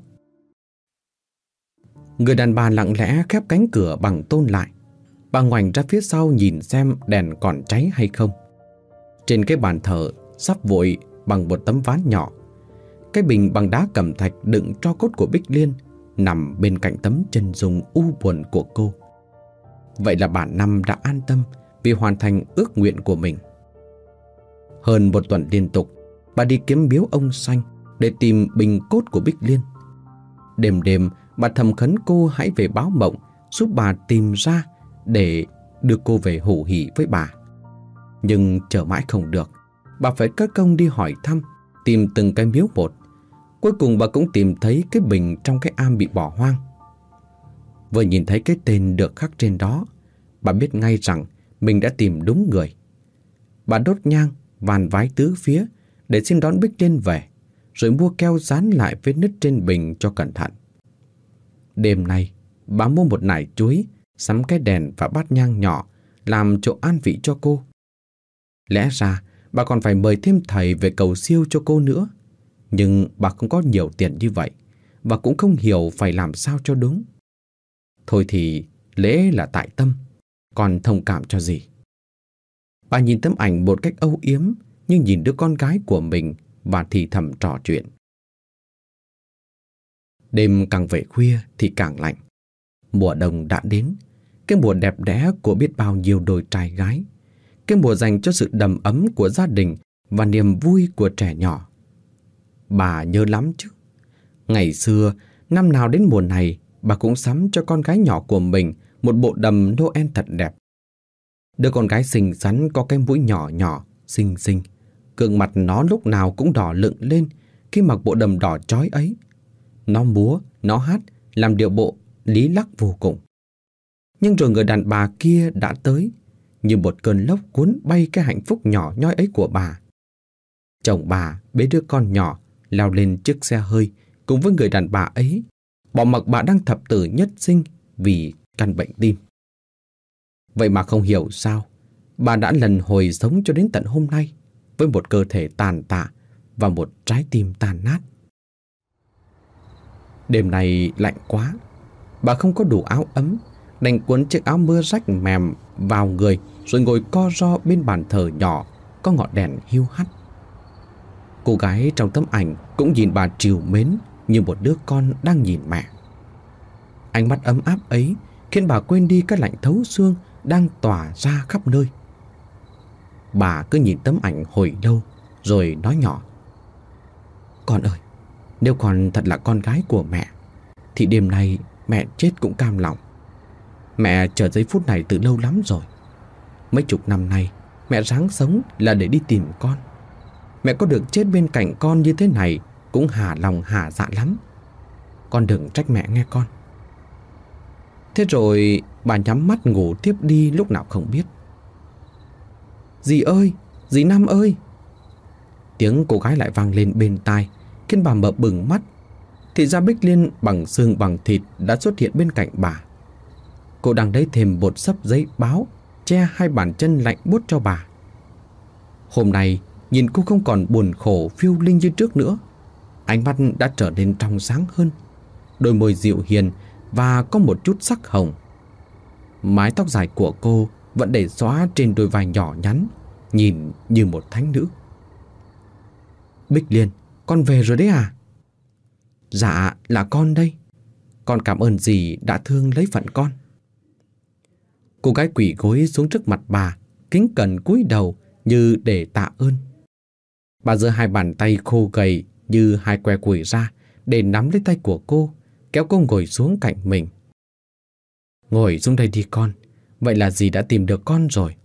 Người đàn bà lặng lẽ khép cánh cửa bằng tôn lại. Bà ngoảnh ra phía sau nhìn xem đèn còn cháy hay không. Trên cái bàn thờ sắp vội bằng một tấm ván nhỏ, cái bình bằng đá cẩm thạch đựng tro cốt của Bích Liên nằm bên cạnh tấm chân dung u buồn của cô. Vậy là bà Năm đã an tâm vì hoàn thành ước nguyện của mình. Hơn một tuần liên tục, bà đi kiếm biếu ông Xanh để tìm bình cốt của Bích Liên. Đêm đêm, bà thầm khấn cô hãy về báo mộng giúp bà tìm ra để đưa cô về hủ hỉ với bà. Nhưng chờ mãi không được, bà phải cất công đi hỏi thăm, tìm từng cái miếu một. Cuối cùng bà cũng tìm thấy cái bình trong cái am bị bỏ hoang. Vừa nhìn thấy cái tên được khắc trên đó, bà biết ngay rằng mình đã tìm đúng người. Bà đốt nhang, vàn vái tứ phía để xin đón Bích Liên về, rồi mua keo dán lại vết nứt trên bình cho cẩn thận. Đêm nay, bà mua một nải chuối, sắm cái đèn và bát nhang nhỏ làm chỗ an vị cho cô. Lẽ ra bà còn phải mời thêm thầy về cầu siêu cho cô nữa, nhưng bà không có nhiều tiền như vậy và cũng không hiểu phải làm sao cho đúng. Thôi thì lễ là tại tâm, còn thông cảm cho gì. Bà nhìn tấm ảnh một cách âu yếm như nhìn đứa con gái của mình và thì thầm trò chuyện. Đêm càng về khuya thì càng lạnh. Mùa đông đã đến, cái mùa đẹp đẽ của biết bao nhiêu đôi trai gái, cái mùa dành cho sự đầm ấm của gia đình và niềm vui của trẻ nhỏ. Bà nhớ lắm chứ. Ngày xưa, năm nào đến mùa này, bà cũng sắm cho con gái nhỏ của mình một bộ đầm Noel thật đẹp. Đứa con gái xinh xắn có cái mũi nhỏ nhỏ, xinh xinh. Gương mặt nó lúc nào cũng đỏ lựng lên khi mặc bộ đầm đỏ chói ấy. Nó múa, nó hát, làm điệu bộ lý lắc vô cùng. Nhưng rồi người đàn bà kia đã tới, như một cơn lốc cuốn bay cái hạnh phúc nhỏ nhoi ấy của bà. Chồng bà bế đứa con nhỏ leo lên chiếc xe hơi cùng với người đàn bà ấy, bỏ mặc bà đang thập tử nhất sinh vì căn bệnh tim. Vậy mà không hiểu sao bà đã lần hồi sống cho đến tận hôm nay với một cơ thể tàn tạ và một trái tim tan nát. Đêm nay lạnh quá, bà không có đủ áo ấm, đành cuốn chiếc áo mưa rách mềm vào người rồi ngồi co ro bên bàn thờ nhỏ có ngọn đèn hiu hắt. Cô gái trong tấm ảnh cũng nhìn bà trìu mến như một đứa con đang nhìn mẹ. Ánh mắt ấm áp ấy khiến bà quên đi cái lạnh thấu xương đang tỏa ra khắp nơi. Bà cứ nhìn tấm ảnh hồi lâu rồi nói nhỏ: "Con ơi, nếu con thật là con gái của mẹ thì đêm nay mẹ chết cũng cam lòng. Mẹ chờ giây phút này từ lâu lắm rồi. Mấy chục năm nay mẹ ráng sống là để đi tìm con. Mẹ có được chết bên cạnh con như thế này cũng hà lòng hà dạ lắm. Con đừng trách mẹ nghe con." Thế rồi bà nhắm mắt ngủ tiếp đi lúc nào không biết. "Dì ơi, dì Năm ơi!" Tiếng cô gái lại vang lên bên tai, khiến bà mở bừng mắt. Thì ra Bích Liên bằng xương bằng thịt đã xuất hiện bên cạnh bà. Cô đang lấy thêm một xấp giấy báo che hai bàn chân lạnh buốt cho bà. Hôm nay nhìn cô không còn buồn khổ phiêu linh như trước nữa. Ánh mắt đã trở nên trong sáng hơn, đôi môi dịu hiền và có một chút sắc hồng. Mái tóc dài của cô vẫn để xóa trên đôi vai nhỏ nhắn, nhìn như một thánh nữ. "Bích Liên, con về rồi đấy à?" "Dạ, là con đây. Con cảm ơn dì đã thương lấy phận con." Cô gái quỳ gối xuống trước mặt bà, kính cẩn cúi đầu như để tạ ơn. Bà giơ hai bàn tay khô gầy như hai que củi ra để nắm lấy tay của cô, kéo cô ngồi xuống cạnh mình. "Ngồi xuống đây đi con, vậy là dì đã tìm được con rồi."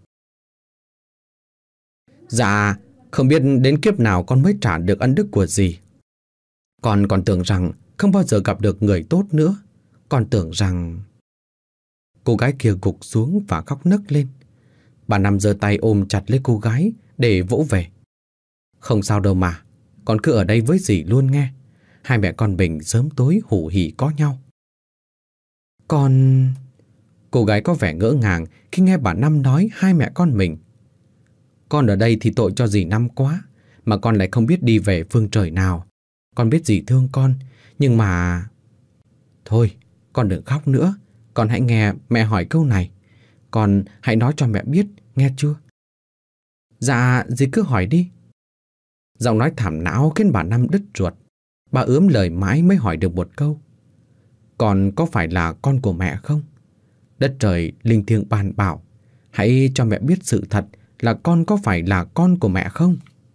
"Dạ, không biết đến kiếp nào con mới trả được ân đức của dì." Con còn tưởng rằng không bao giờ gặp được người tốt nữa. Con tưởng rằng... Cô gái kia gục xuống và khóc nấc lên. Bà Năm giơ tay ôm chặt lấy cô gái để vỗ về. Không sao đâu mà, con cứ ở đây với dì luôn nghe. Hai mẹ con mình sớm tối hủ hỉ có nhau. Con... Cô gái có vẻ ngỡ ngàng khi nghe bà Năm nói hai mẹ con mình. Con ở đây thì tội cho dì Năm quá, mà con lại không biết đi về phương trời nào. Con biết dì thương con, nhưng mà... Thôi, con đừng khóc nữa. Con hãy nghe mẹ hỏi câu này. Con hãy nói cho mẹ biết, nghe chưa? Dạ, dì cứ hỏi đi. Giọng nói thảm não khiến bà Năm đứt ruột. Bà ướm lời mãi mới hỏi được một câu. Con có phải là con của mẹ không? Đất trời linh thiêng ban bảo, hãy cho mẹ biết sự thật là con có phải là con của mẹ không?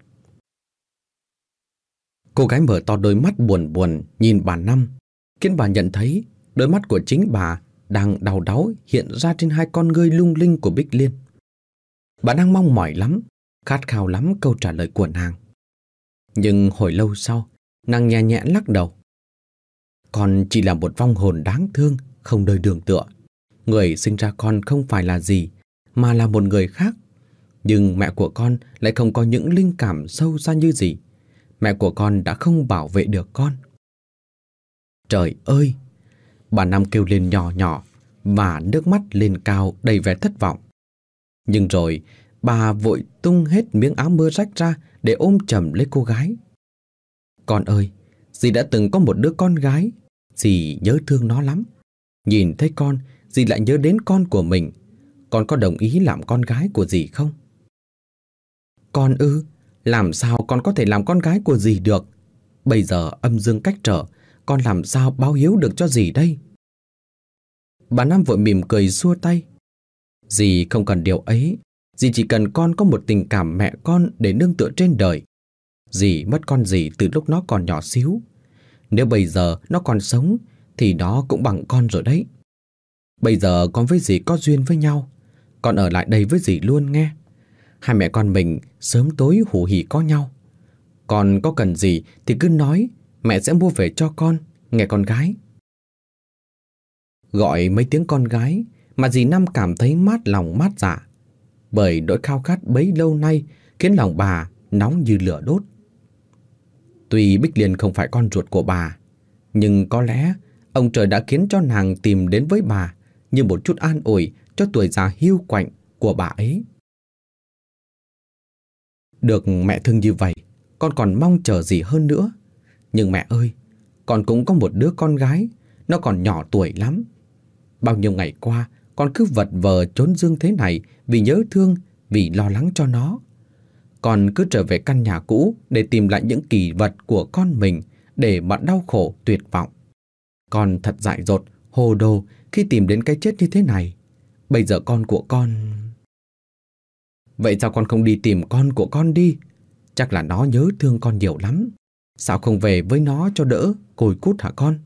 Cô gái mở to đôi mắt buồn buồn nhìn bà Năm, khiến bà nhận thấy đôi mắt của chính bà đang đau đáu hiện ra trên hai con ngươi lung linh của Bích Liên. Bà đang mong mỏi lắm, khát khao lắm câu trả lời của nàng. Nhưng hồi lâu sau, nàng nhẹ nhẹ lắc đầu. Con chỉ là một vong hồn đáng thương, không nơi đường tựa. Người sinh ra con không phải là gì, mà là một người khác. Nhưng mẹ của con lại không có những linh cảm sâu xa như gì. Mẹ của con đã không bảo vệ được con. Trời ơi! Bà Năm kêu lên nhỏ nhỏ và nước mắt lên cao đầy vẻ thất vọng. Nhưng rồi bà vội tung hết miếng áo mưa rách ra để ôm chầm lấy cô gái. Con ơi! Dì đã từng có một đứa con gái. Dì nhớ thương nó lắm. Nhìn thấy con, dì lại nhớ đến con của mình. Con có đồng ý làm con gái của dì không? Con ư? Làm sao con có thể làm con gái của dì được? Bây giờ âm dương cách trở, con làm sao báo hiếu được cho dì đây? Bà Năm vội mỉm cười xua tay. Dì không cần điều ấy. Dì chỉ cần con có một tình cảm mẹ con để nương tựa trên đời. Dì mất con dì từ lúc nó còn nhỏ xíu. Nếu bây giờ nó còn sống thì nó cũng bằng con rồi đấy. Bây giờ con với dì có duyên với nhau. Con ở lại đây với dì luôn nghe. Hai mẹ con mình sớm tối hủ hỉ có nhau. Con có cần gì thì cứ nói, mẹ sẽ mua về cho con, nghe con gái. Gọi mấy tiếng con gái mà dì Năm cảm thấy mát lòng mát dạ. Bởi nỗi khao khát bấy lâu nay khiến lòng bà nóng như lửa đốt. Tuy Bích Liên không phải con ruột của bà, nhưng có lẽ ông trời đã khiến cho nàng tìm đến với bà như một chút an ủi cho tuổi già hiu quạnh của bà ấy. Được mẹ thương như vậy, con còn mong chờ gì hơn nữa. Nhưng mẹ ơi, con cũng có một đứa con gái, nó còn nhỏ tuổi lắm. Bao nhiêu ngày qua, con cứ vật vờ trốn dương thế này vì nhớ thương, vì lo lắng cho nó. Con cứ trở về căn nhà cũ để tìm lại những kỷ vật của con mình để mà đau khổ tuyệt vọng. Con thật dại dột, hồ đồ khi tìm đến cái chết như thế này. Bây giờ con của con... Vậy sao con không đi tìm con của con đi? Chắc là nó nhớ thương con nhiều lắm. Sao không về với nó cho đỡ côi cút hả con?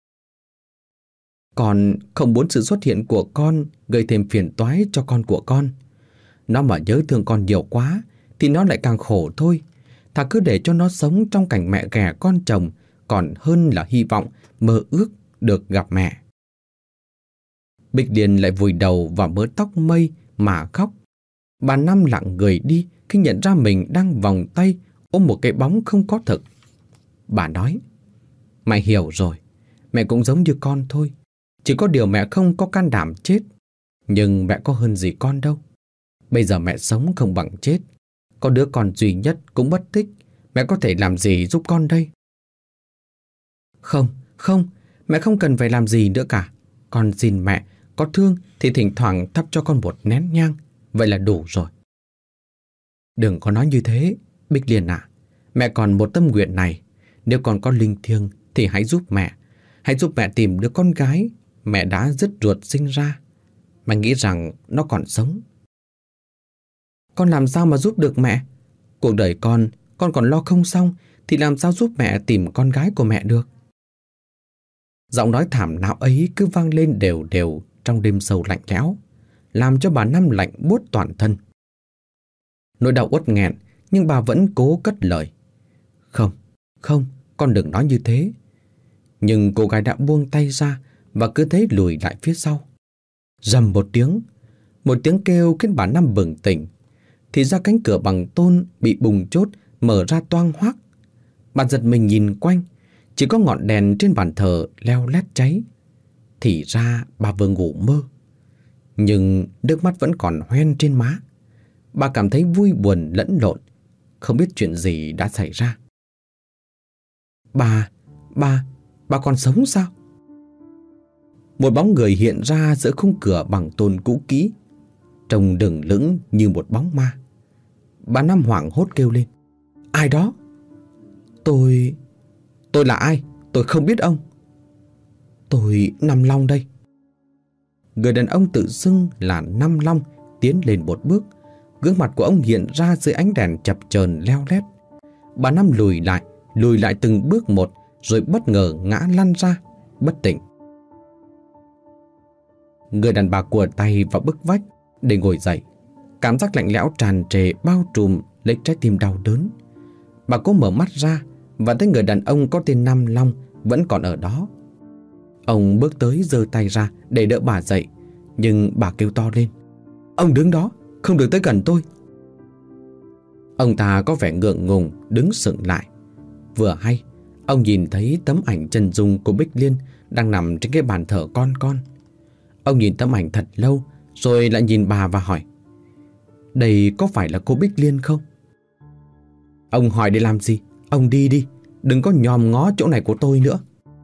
Con không muốn sự xuất hiện của con gây thêm phiền toái cho con của con. Nó mà nhớ thương con nhiều quá thì nó lại càng khổ thôi. Thà cứ để cho nó sống trong cảnh mẹ ghẻ con chồng còn hơn là hy vọng mơ ước được gặp mẹ. Bích Liên lại vùi đầu vào mớ tóc mây mà khóc. Bà Năm lặng người đi khi nhận ra mình đang vòng tay ôm một cái bóng không có thực. Bà nói, mày hiểu rồi, mẹ cũng giống như con thôi. Chỉ có điều mẹ không có can đảm chết. Nhưng mẹ có hơn gì con đâu. Bây giờ mẹ sống không bằng chết. Có đứa con duy nhất cũng mất tích. Mẹ có thể làm gì giúp con đây? Không, mẹ không cần phải làm gì nữa cả. Con xin mẹ, có thương thì thỉnh thoảng thắp cho con một nén nhang. Vậy là đủ rồi. Đừng có nói như thế, Bích Liên à. Mẹ còn một tâm nguyện này. Nếu con có linh thiêng thì hãy giúp mẹ. Hãy giúp mẹ tìm đứa con gái mẹ đã dứt ruột sinh ra. Mẹ nghĩ rằng nó còn sống. Con làm sao mà giúp được mẹ? Cuộc đời con còn lo không xong thì làm sao giúp mẹ tìm con gái của mẹ được? Giọng nói thảm não ấy cứ vang lên đều đều trong đêm sâu lạnh lẽo, làm cho bà Năm lạnh buốt toàn thân. Nỗi đau uất nghẹn, nhưng bà vẫn cố cất lời. Không, con đừng nói như thế. Nhưng cô gái đã buông tay ra và cứ thế lùi lại phía sau. Rầm một tiếng kêu khiến bà Năm bừng tỉnh. Thì ra cánh cửa bằng tôn bị bùng chốt mở ra toang hoác. Bà giật mình nhìn quanh, chỉ có ngọn đèn trên bàn thờ leo lét cháy. Thì ra bà vừa ngủ mơ. Nhưng nước mắt vẫn còn hoen trên má. Bà cảm thấy vui buồn lẫn lộn, không biết chuyện gì đã xảy ra. Bà còn sống sao? Một bóng người hiện ra giữa khung cửa bằng tôn cũ kỹ, trông lừng lững như một bóng ma. Bà Năm hoảng hốt kêu lên: Ai đó? Tôi là ai? Tôi không biết ông. Tôi Năm Long đây. Người đàn ông tự xưng là Năm Long tiến lên một bước. Gương mặt của ông hiện ra dưới ánh đèn chập chờn leo lét. Bà Năm lùi lại từng bước một, rồi bất ngờ ngã lăn ra, bất tỉnh. Người đàn bà cùa tay vào bức vách để ngồi dậy. Cảm giác lạnh lẽo tràn trề bao trùm lấy trái tim đau đớn. Bà cố mở mắt ra và thấy người đàn ông có tên Năm Long vẫn còn ở đó. Ông bước tới giơ tay ra để đỡ bà dậy, nhưng bà kêu to lên: Ông đứng đó, không được tới gần tôi. Ông ta có vẻ ngượng ngùng đứng sững lại. Vừa hay ông nhìn thấy tấm ảnh chân dung của Bích Liên đang nằm trên cái bàn thờ con. Ông nhìn tấm ảnh thật lâu, rồi lại nhìn bà và hỏi: Đây có phải là cô Bích Liên không? Ông hỏi để làm gì? Ông đi, đừng có nhòm ngó chỗ này của tôi nữa.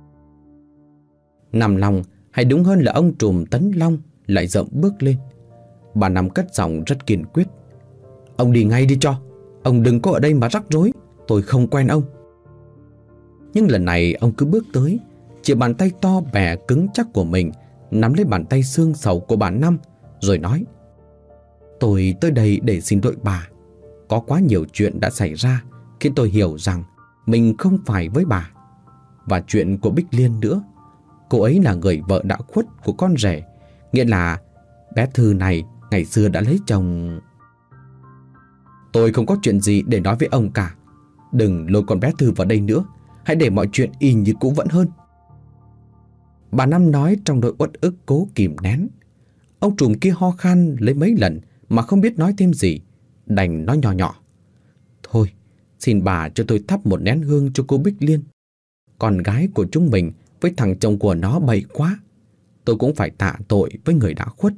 Năm Long, hay đúng hơn là ông trùm Tấn Long, lại dậm bước lên. Bà Năm cất giọng rất kiên quyết: Ông đi ngay đi cho. Ông đừng có ở đây mà rắc rối. Tôi không quen ông. Nhưng lần này ông cứ bước tới, chỉ bàn tay to bè cứng chắc của mình nắm lấy bàn tay xương sầu của bà Năm, rồi nói: Tôi tới đây để xin lỗi bà. Có quá nhiều chuyện đã xảy ra khiến tôi hiểu rằng mình không phải với bà. Và chuyện của Bích Liên nữa. Cô ấy là người vợ đã khuất của con rể, nghĩa là bé Thư này ngày xưa đã lấy chồng. Tôi không có chuyện gì để nói với ông cả. Đừng lôi con bé Thư vào đây nữa. Hãy để mọi chuyện y như cũ vẫn hơn. Bà Năm nói trong nỗi uất ức cố kìm nén. Ông trùm kia ho khan lấy mấy lần mà không biết nói thêm gì, đành nói nhỏ: Thôi, xin bà cho tôi thắp một nén hương cho cô Bích Liên. Con gái của chúng mình với thằng chồng của nó bậy quá. Tôi cũng phải tạ tội với người đã khuất.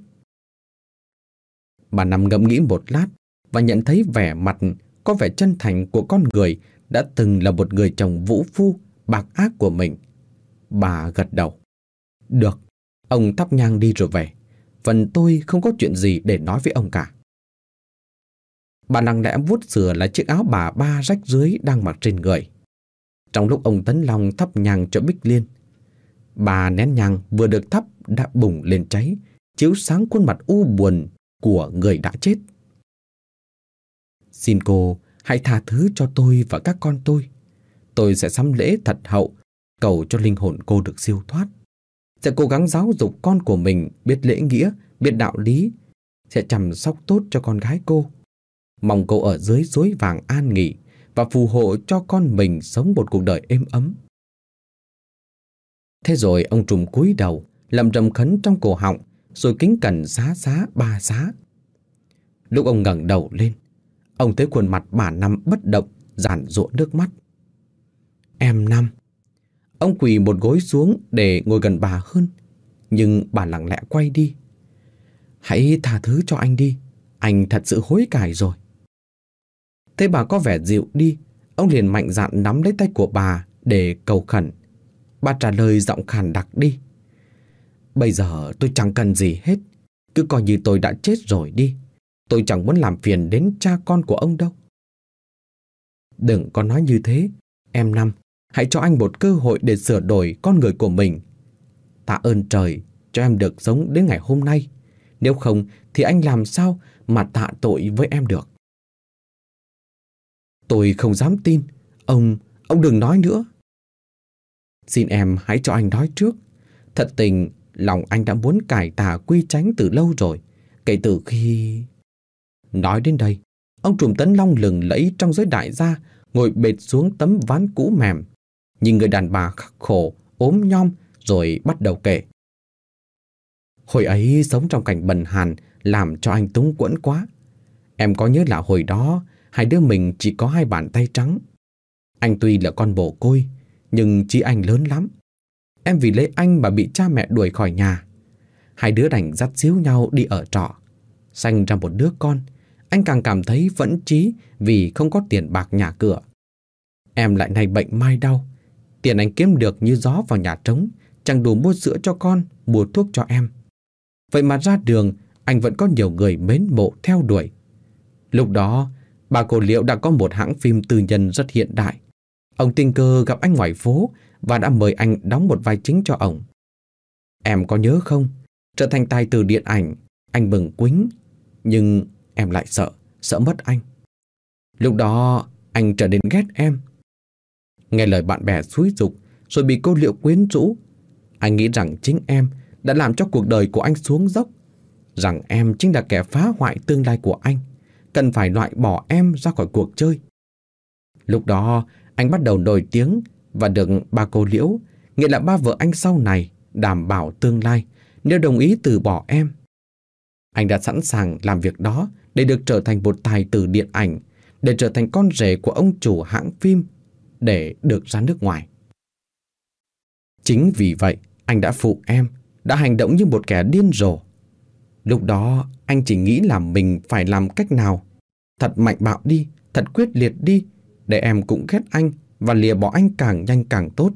Bà Năm ngẫm nghĩ một lát và nhận thấy vẻ mặt có vẻ chân thành của con người đã từng là một người chồng vũ phu bạc ác của mình. Bà gật đầu: Được, ông thắp nhang đi rồi về. Phần tôi không có chuyện gì để nói với ông cả. Bà lặng lẽ vuốt sửa lại chiếc áo bà ba rách rưới đang mặc trên người. Trong lúc ông Tấn Long thắp nhang cho Bích Liên, bà nén nhang vừa được thắp đã bùng lên cháy, chiếu sáng khuôn mặt u buồn của người đã chết. Xin cô hãy tha thứ cho tôi và các con tôi. Tôi sẽ sắm lễ thật hậu, cầu cho linh hồn cô được siêu thoát. Sẽ cố gắng giáo dục con của mình biết lễ nghĩa, biết đạo lý. Sẽ chăm sóc tốt cho con gái cô. Mong cô ở dưới suối vàng an nghỉ và phù hộ cho con mình sống một cuộc đời êm ấm. Thế rồi ông trùm cúi đầu, lẩm rầm khấn trong cổ họng, rồi kính cẩn xá ba xá. Lúc ông ngẩng đầu lên, ông thấy khuôn mặt bà Năm bất động, giàn giụa nước mắt. Em Năm. Ông quỳ một gối xuống để ngồi gần bà hơn, nhưng bà lặng lẽ quay đi. Hãy tha thứ cho anh đi, anh thật sự hối cải rồi. Thấy bà có vẻ dịu đi, ông liền mạnh dạn nắm lấy tay của bà để cầu khẩn. Bà trả lời giọng khàn đặc đi: Bây giờ tôi chẳng cần gì hết, cứ coi như tôi đã chết rồi đi. Tôi chẳng muốn làm phiền đến cha con của ông đâu. Đừng có nói như thế, em Năm. Hãy cho anh một cơ hội để sửa đổi con người của mình. Tạ ơn trời cho em được sống đến ngày hôm nay. Nếu không thì anh làm sao mà tạ tội với em được. Tôi không dám tin. Ông đừng nói nữa. Xin em hãy cho anh nói trước. Thật tình, lòng anh đã muốn cải tà quy chánh từ lâu rồi. Kể từ khi... Nói đến đây, ông trùm Tấn Long lừng lẫy trong giới đại gia, ngồi bệt xuống tấm ván cũ mềm. nhìn người đàn bà khắc khổ, ốm nhom rồi bắt đầu kể. Hồi ấy sống trong cảnh bần hàn làm cho anh túng quẫn quá. Em có nhớ là hồi đó hai đứa mình chỉ có 2 bàn tay trắng. Anh tuy là con bồ côi, nhưng chí anh lớn lắm. Em vì lấy anh mà bị cha mẹ đuổi khỏi nhà. Hai đứa đành dắt díu nhau đi ở trọ. Sanh ra một đứa con, anh càng cảm thấy phẫn chí vì không có tiền bạc nhà cửa. Em lại nay bệnh mai đau. Tiền anh kiếm được như gió vào nhà trống, chẳng đủ mua sữa cho con, mua thuốc cho em. Vậy mà ra đường, anh vẫn có nhiều người mến mộ theo đuổi. Lúc đó, bà cô Liễu đã có một hãng phim tư nhân rất hiện đại. Ông tình cờ gặp anh ngoài phố và đã mời anh đóng một vai chính cho ông. Em có nhớ không? Trở thành tài tử điện ảnh, anh mừng quính. Nhưng em lại sợ mất anh. Lúc đó, anh trở nên ghét em. Nghe lời bạn bè xúi giục, rồi bị cô Liễu quyến rũ. Anh nghĩ rằng chính em đã làm cho cuộc đời của anh xuống dốc, rằng em chính là kẻ phá hoại tương lai của anh, cần phải loại bỏ em ra khỏi cuộc chơi. Lúc đó, anh bắt đầu nổi tiếng và được bà cô Liễu, nghĩa là ba vợ anh sau này, đảm bảo tương lai nếu đồng ý từ bỏ em. Anh đã sẵn sàng làm việc đó để được trở thành một tài tử điện ảnh, để trở thành con rể của ông chủ hãng phim, để được ra nước ngoài. Chính vì vậy, anh đã phụ em, đã hành động như một kẻ điên rồ. Lúc đó, anh chỉ nghĩ là mình phải làm cách nào thật mạnh bạo đi, thật quyết liệt đi, để em cũng ghét anh và lìa bỏ anh càng nhanh càng tốt.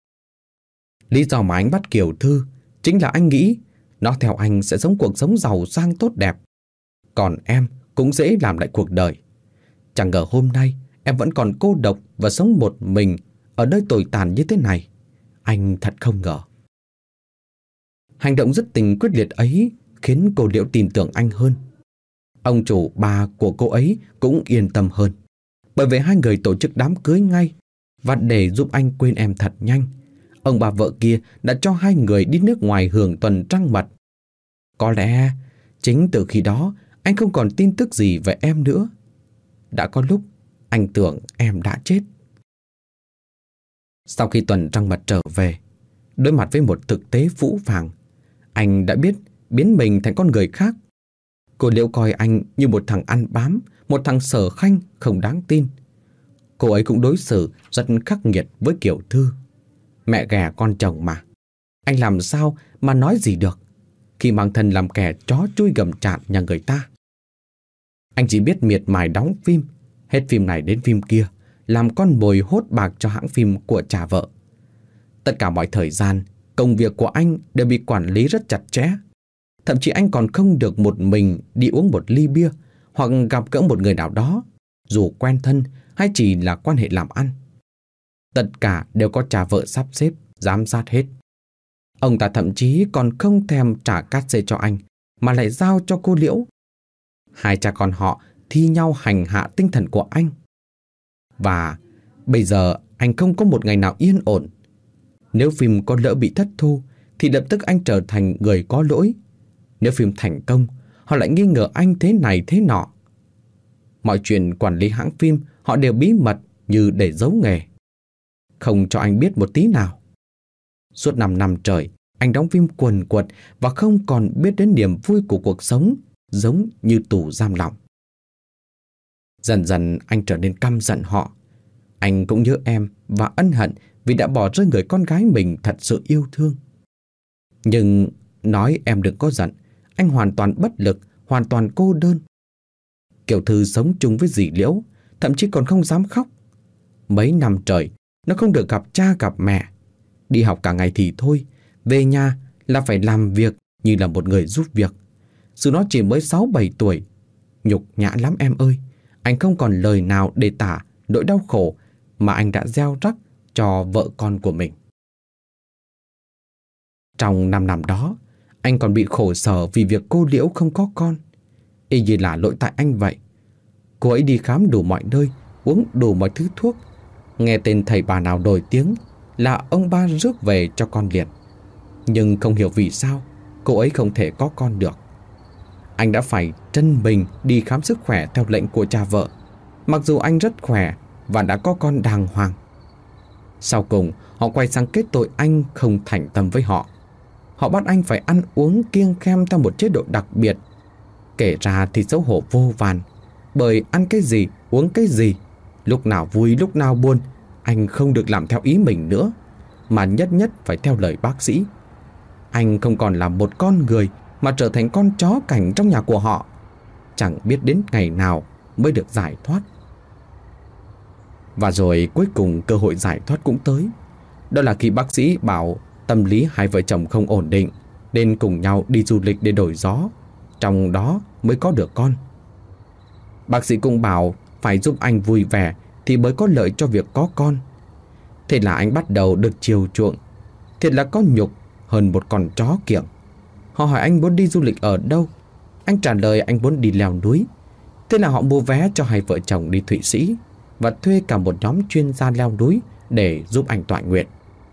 Lý do mà anh bắt Kiều Thư chính là anh nghĩ nó theo anh sẽ sống cuộc sống giàu sang tốt đẹp, còn em cũng dễ làm lại cuộc đời. Chẳng ngờ hôm nay em vẫn còn cô độc và sống một mình ở nơi tồi tàn như thế này. Anh thật không ngờ. Hành động dứt tình quyết liệt ấy khiến cô Liễu tin tưởng anh hơn. Ông chủ bà của cô ấy cũng yên tâm hơn, bởi vì hai người tổ chức đám cưới ngay. Và để giúp anh quên em thật nhanh, ông bà vợ kia đã cho hai người đi nước ngoài hưởng tuần trăng mật. Có lẽ chính từ khi đó anh không còn tin tức gì về em nữa. Đã có lúc anh tưởng em đã chết. Sau khi tuần trăng mật trở về, đối mặt với một thực tế phũ phàng, anh đã biết biến mình thành con người khác. Cô Liễu coi anh như một thằng ăn bám, một thằng sở khanh không đáng tin. Cô ấy cũng đối xử rất khắc nghiệt với Kiều Thư. Mẹ ghẻ con chồng mà. Anh làm sao mà nói gì được khi mang thân làm kẻ chó chui gầm chạn nhà người ta. Anh chỉ biết miệt mài đóng phim, hết phim này đến phim kia, làm con mồi hốt bạc cho hãng phim của cha vợ. Tất cả mọi thời gian, công việc của anh đều bị quản lý rất chặt chẽ. Thậm chí anh còn không được một mình đi uống một ly bia hoặc gặp gỡ một người nào đó, dù quen thân hay chỉ là quan hệ làm ăn. Tất cả đều có cha vợ sắp xếp, giám sát hết. Ông ta thậm chí còn không thèm trả cát xê cho anh, mà lại giao cho cô Liễu. Hai cha con họ thi nhau hành hạ tinh thần của anh. Và bây giờ anh không có một ngày nào yên ổn. Nếu phim có lỡ bị thất thu thì lập tức anh trở thành người có lỗi. Nếu phim thành công, họ lại nghi ngờ anh thế này thế nọ. Mọi chuyện quản lý hãng phim họ đều bí mật như để giấu nghề, không cho anh biết một tí nào. Suốt 5 năm trời, anh đóng phim quần quật và không còn biết đến niềm vui của cuộc sống, giống như tù giam lỏng. Dần dần anh trở nên căm giận họ. Anh cũng nhớ em và ân hận vì đã bỏ rơi người con gái mình thật sự yêu thương. Nhưng nói em đừng có giận, anh hoàn toàn bất lực, hoàn toàn cô đơn. Kiều Thư sống chung với dì Liễu, thậm chí còn không dám khóc. Mấy năm trời, nó không được gặp cha gặp mẹ. Đi học cả ngày thì thôi, về nhà là phải làm việc như là một người giúp việc. Dù nó chỉ mới 6-7 tuổi. Nhục nhã lắm em ơi. Anh không còn lời nào để tả nỗi đau khổ mà anh đã gieo rắc cho vợ con của mình. Trong 5 năm đó, anh còn bị khổ sở vì việc cô Liễu không có con. Y như là lỗi tại anh vậy. Cô ấy đi khám đủ mọi nơi, uống đủ mọi thứ thuốc. Nghe tên thầy bà nào nổi tiếng là ông ba rước về cho con liền. Nhưng không hiểu vì sao cô ấy không thể có con được. Anh đã phải chân mình đi khám sức khỏe theo lệnh của cha vợ, mặc dù anh rất khỏe và đã có con đàng hoàng. Sau cùng, họ quay sang kết tội anh không thành tâm với họ. Họ bắt anh phải ăn uống kiêng khem theo một chế độ đặc biệt. Kể ra thì xấu hổ vô vàn, bởi ăn cái gì, uống cái gì, lúc nào vui lúc nào buồn, anh không được làm theo ý mình nữa, mà nhất nhất phải theo lời bác sĩ. Anh không còn là một con người, mà trở thành con chó cảnh trong nhà của họ. Chẳng biết đến ngày nào mới được giải thoát. Và rồi cuối cùng cơ hội giải thoát cũng tới. Đó là khi bác sĩ bảo tâm lý hai vợ chồng không ổn định, nên cùng nhau đi du lịch để đổi gió, trong đó mới có được con. Bác sĩ cũng bảo phải giúp anh vui vẻ thì mới có lợi cho việc có con. Thế là anh bắt đầu được chiều chuộng. Thiệt là có nhục hơn một con chó kiểng. Họ hỏi anh muốn đi du lịch ở đâu. Anh trả lời anh muốn đi leo núi. Thế là họ mua vé cho hai vợ chồng đi Thụy Sĩ và thuê cả một nhóm chuyên gia leo núi để giúp anh toại nguyện.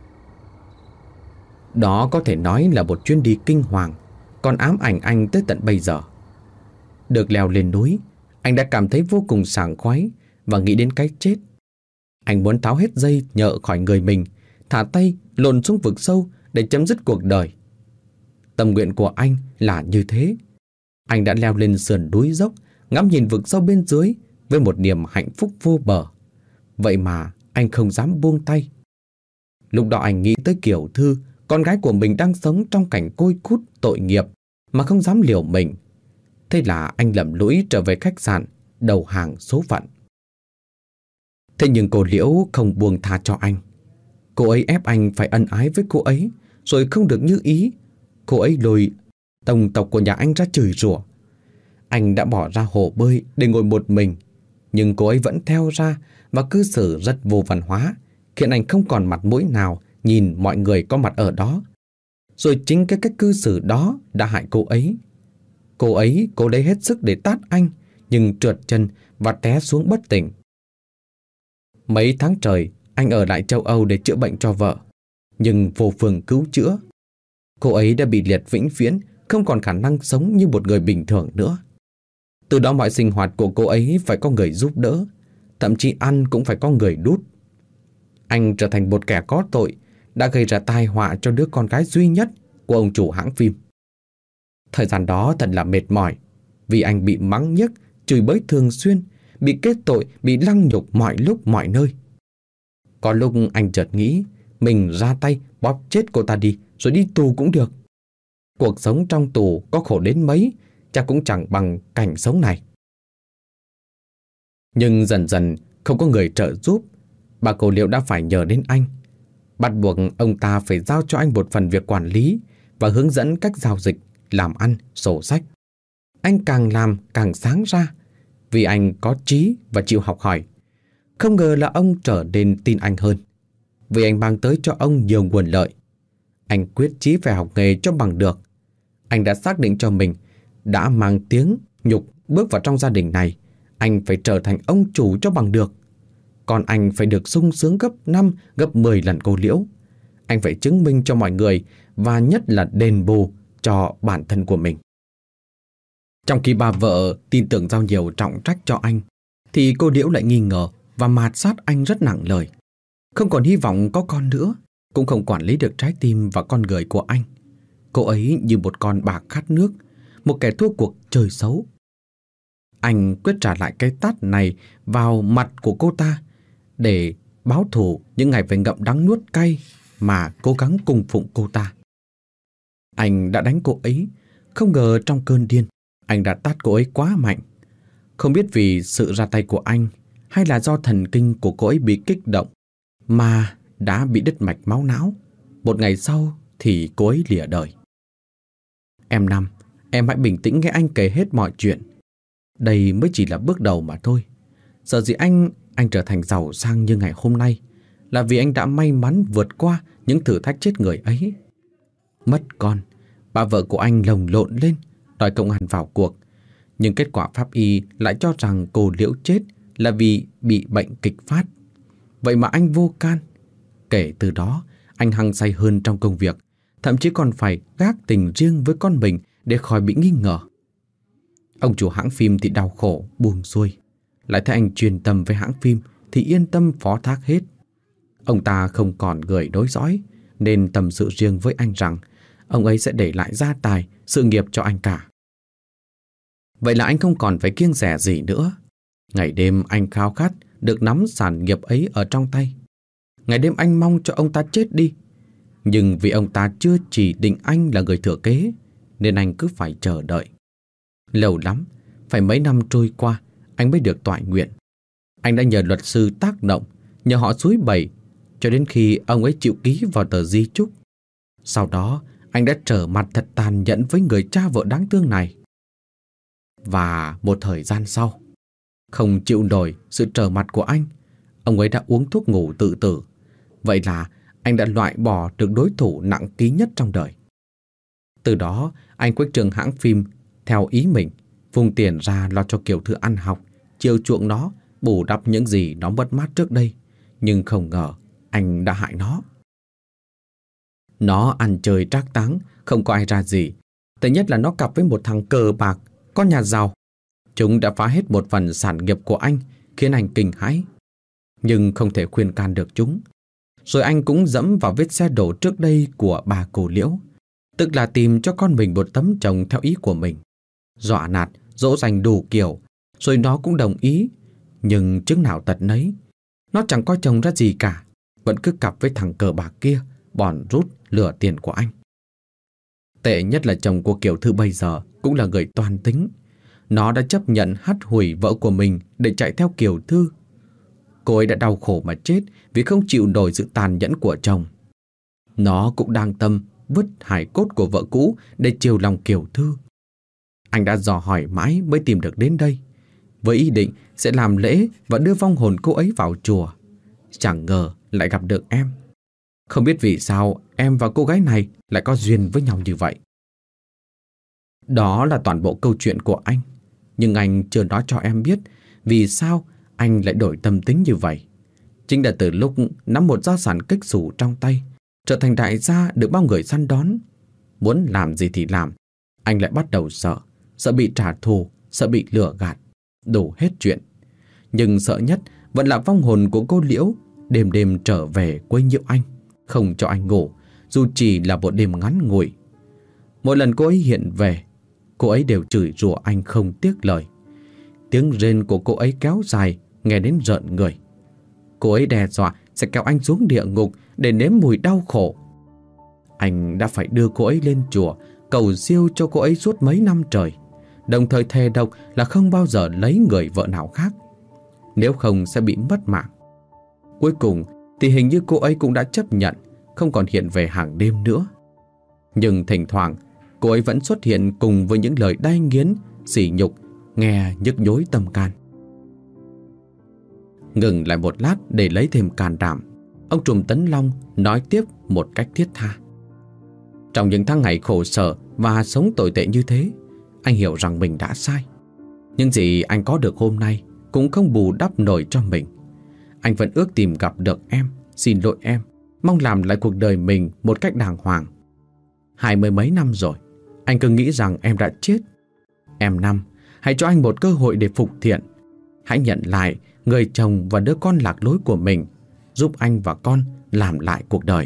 Đó có thể nói là một chuyến đi kinh hoàng, còn ám ảnh anh tới tận bây giờ. Được leo lên núi, anh đã cảm thấy vô cùng sảng khoái và nghĩ đến cái chết. Anh muốn tháo hết dây nhợ khỏi người mình, thả tay lộn xuống vực sâu để chấm dứt cuộc đời. Tâm nguyện của anh là như thế. Anh đã leo lên sườn núi dốc, ngắm nhìn vực sâu bên dưới với một niềm hạnh phúc vô bờ. Vậy mà anh không dám buông tay. Lúc đó anh nghĩ tới Kiều Thư, con gái của mình đang sống trong cảnh côi cút tội nghiệp mà không dám liều mình. Thế là anh lầm lũi trở về khách sạn, đầu hàng số phận. Thế nhưng cô Liễu không buông tha cho anh. Cô ấy ép anh phải ân ái với cô ấy, rồi không được như ý. Cô ấy lôi tổng tộc của nhà anh ra chửi rủa. Anh đã bỏ ra hồ bơi để ngồi một mình, nhưng cô ấy vẫn theo ra và cư xử rất vô văn hóa, khiến anh không còn mặt mũi nào nhìn mọi người có mặt ở đó. Rồi chính cái cách cư xử đó đã hại cô ấy. Cô ấy cố lấy hết sức để tát anh, nhưng trượt chân và té xuống bất tỉnh. Mấy tháng trời, anh ở lại châu Âu để chữa bệnh cho vợ, nhưng vô phương cứu chữa. Cô ấy đã bị liệt vĩnh viễn, không còn khả năng sống như một người bình thường nữa. Từ đó mọi sinh hoạt của cô ấy phải có người giúp đỡ, thậm chí ăn cũng phải có người đút. Anh trở thành một kẻ có tội, đã gây ra tai họa cho đứa con gái duy nhất của ông chủ hãng phim. Thời gian đó thật là mệt mỏi, vì anh bị mắng nhức, chửi bới thường xuyên, bị kết tội, bị lăng nhục mọi lúc mọi nơi. Có lúc anh chợt nghĩ mình ra tay bóp chết cô ta đi, rồi đi tù cũng được. Cuộc sống trong tù có khổ đến mấy, chắc cũng chẳng bằng cảnh sống này. Nhưng dần dần không có người trợ giúp, bà cô Liễu đã phải nhờ đến anh. Bắt buộc ông ta phải giao cho anh một phần việc quản lý và hướng dẫn cách giao dịch, làm ăn, sổ sách. Anh càng làm càng sáng ra, vì anh có trí và chịu học hỏi. Không ngờ là ông trở nên tin anh hơn, vì anh mang tới cho ông nhiều nguồn lợi. Anh quyết chí phải học nghề cho bằng được. Anh đã xác định cho mình, đã mang tiếng nhục bước vào trong gia đình này, anh phải trở thành ông chủ cho bằng được. Còn anh phải được sung sướng gấp 5, gấp 10 lần cô Liễu. Anh phải chứng minh cho mọi người, và nhất là đền bù cho bản thân của mình. Trong khi bà vợ tin tưởng giao nhiều trọng trách cho anh, thì cô Liễu lại nghi ngờ và mạt sát anh rất nặng lời. Không còn hy vọng có con nữa, cũng không quản lý được trái tim và con người của anh. Cô ấy như một con bạc khát nước, một kẻ thua cuộc chơi xấu. Anh quyết trả lại cái tát này vào mặt của cô ta, để báo thù những ngày phải ngậm đắng nuốt cay mà cố gắng cung phụng cô ta. Anh đã đánh cô ấy, không ngờ trong cơn điên, anh đã tát cô ấy quá mạnh. Không biết vì sự ra tay của anh hay là do thần kinh của cô ấy bị kích động mà đã bị đứt mạch máu não. Một ngày sau thì cô ấy lìa đời. Em Năm, em hãy bình tĩnh nghe anh kể hết mọi chuyện. Đây mới chỉ là bước đầu mà thôi. Sợ gì anh trở thành giàu sang như ngày hôm nay là vì anh đã may mắn vượt qua những thử thách chết người ấy. Mất con, bà vợ của anh lồng lộn lên đòi công an vào cuộc, nhưng kết quả pháp y lại cho rằng cô Liễu chết là vì bị bệnh kịch phát. Vậy mà anh vô can. Kể từ đó, anh hăng say hơn trong công việc, thậm chí còn phải gác tình riêng với con mình để khỏi bị nghi ngờ. Ông chủ hãng phim thì đau khổ, buông xuôi. Lại thấy anh chuyên tâm với hãng phim thì yên tâm phó thác hết. Ông ta không còn người đối dõi, nên tâm sự riêng với anh rằng ông ấy sẽ để lại gia tài, sự nghiệp cho anh cả. Vậy là anh không còn phải kiêng dè gì nữa. Ngày đêm anh khao khát được nắm sản nghiệp ấy ở trong tay. Ngày đêm anh mong cho ông ta chết đi. Nhưng vì ông ta chưa chỉ định anh là người thừa kế, nên anh cứ phải chờ đợi. Lâu lắm, phải mấy năm trôi qua, anh mới được toại nguyện. Anh đã nhờ luật sư tác động, nhờ họ xúi bẩy, cho đến khi ông ấy chịu ký vào tờ di chúc. Sau đó, anh đã trở mặt thật tàn nhẫn với người cha vợ đáng thương này. Và một thời gian sau, không chịu nổi sự trở mặt của anh, ông ấy đã uống thuốc ngủ tự tử. Vậy là anh đã loại bỏ được đối thủ nặng ký nhất trong đời. Từ đó, anh khuếch trương hãng phim theo ý mình, vung tiền ra lo cho Kiều Thư ăn học, chiều chuộng nó, bù đắp những gì nó mất mát trước đây. Nhưng không ngờ anh đã hại nó. Nó ăn chơi trác táng, không có ai ra gì. Tệ nhất là nó cặp với một thằng cờ bạc, con nhà giàu. Chúng đã phá hết một phần sản nghiệp của anh, khiến anh kinh hãi. Nhưng không thể khuyên can được chúng. Rồi anh cũng dẫm vào vết xe đổ trước đây của bà cô Liễu, tức là tìm cho con mình một tấm chồng theo ý của mình. Dọa nạt, dỗ dành đủ kiểu, rồi nó cũng đồng ý. Nhưng chứng nào tật nấy, nó chẳng coi chồng ra gì cả, vẫn cứ cặp với thằng cờ bạc kia, bòn rút lừa tiền của anh. Tệ nhất là chồng của Kiều Thư bây giờ cũng là người toan tính. Nó đã chấp nhận hắt hủi vợ của mình để chạy theo Kiều Thư. Cô ấy đã đau khổ mà chết vì không chịu nổi sự tàn nhẫn của chồng. Nó cũng đang tâm vứt hài cốt của vợ cũ để chiều lòng Kiều Thư. Anh đã dò hỏi mãi mới tìm được đến đây, với ý định sẽ làm lễ và đưa vong hồn cô ấy vào chùa. Chẳng ngờ lại gặp được em. Không biết vì sao em và cô gái này lại có duyên với nhau như vậy. Đó là toàn bộ câu chuyện của anh. Nhưng anh chưa nói cho em biết vì sao anh lại đổi tâm tính như vậy. Chính là từ lúc nắm một gia sản kếch xù trong tay, trở thành đại gia được bao người săn đón. Muốn làm gì thì làm, anh lại bắt đầu sợ. Sợ bị trả thù, sợ bị lừa gạt, đủ hết chuyện. Nhưng sợ nhất vẫn là vong hồn của cô Liễu đêm đêm trở về quấy nhiễu anh, không cho anh ngủ, dù chỉ là một đêm ngắn ngủi. Mỗi lần cô ấy hiện về, cô ấy đều chửi rủa anh không tiếc lời. Tiếng rên của cô ấy kéo dài, nghe đến rợn người. Cô ấy đe dọa sẽ kéo anh xuống địa ngục để nếm mùi đau khổ. Anh đã phải đưa cô ấy lên chùa, cầu siêu cho cô ấy suốt mấy năm trời, đồng thời thề độc là không bao giờ lấy người vợ nào khác, nếu không sẽ bị mất mạng. Cuối cùng thì hình như cô ấy cũng đã chấp nhận, không còn hiện về hàng đêm nữa. Nhưng thỉnh thoảng cô ấy vẫn xuất hiện cùng với những lời đay nghiến, sỉ nhục, nghe nhức nhối tâm can. Ngừng lại một lát để lấy thêm can đảm, ông Trùm Tấn Long nói tiếp một cách thiết tha. Trong những tháng ngày khổ sở và sống tồi tệ như thế, anh hiểu rằng mình đã sai. Những gì anh có được hôm nay cũng không bù đắp nổi cho mình. Anh vẫn ước tìm gặp được em, xin lỗi em, mong làm lại cuộc đời mình một cách đàng hoàng. 20 mấy năm rồi, anh cứ nghĩ rằng em đã chết. Em Năm, hãy cho anh một cơ hội để phục thiện. Hãy nhận lại người chồng và đứa con lạc lối của mình, giúp anh và con làm lại cuộc đời.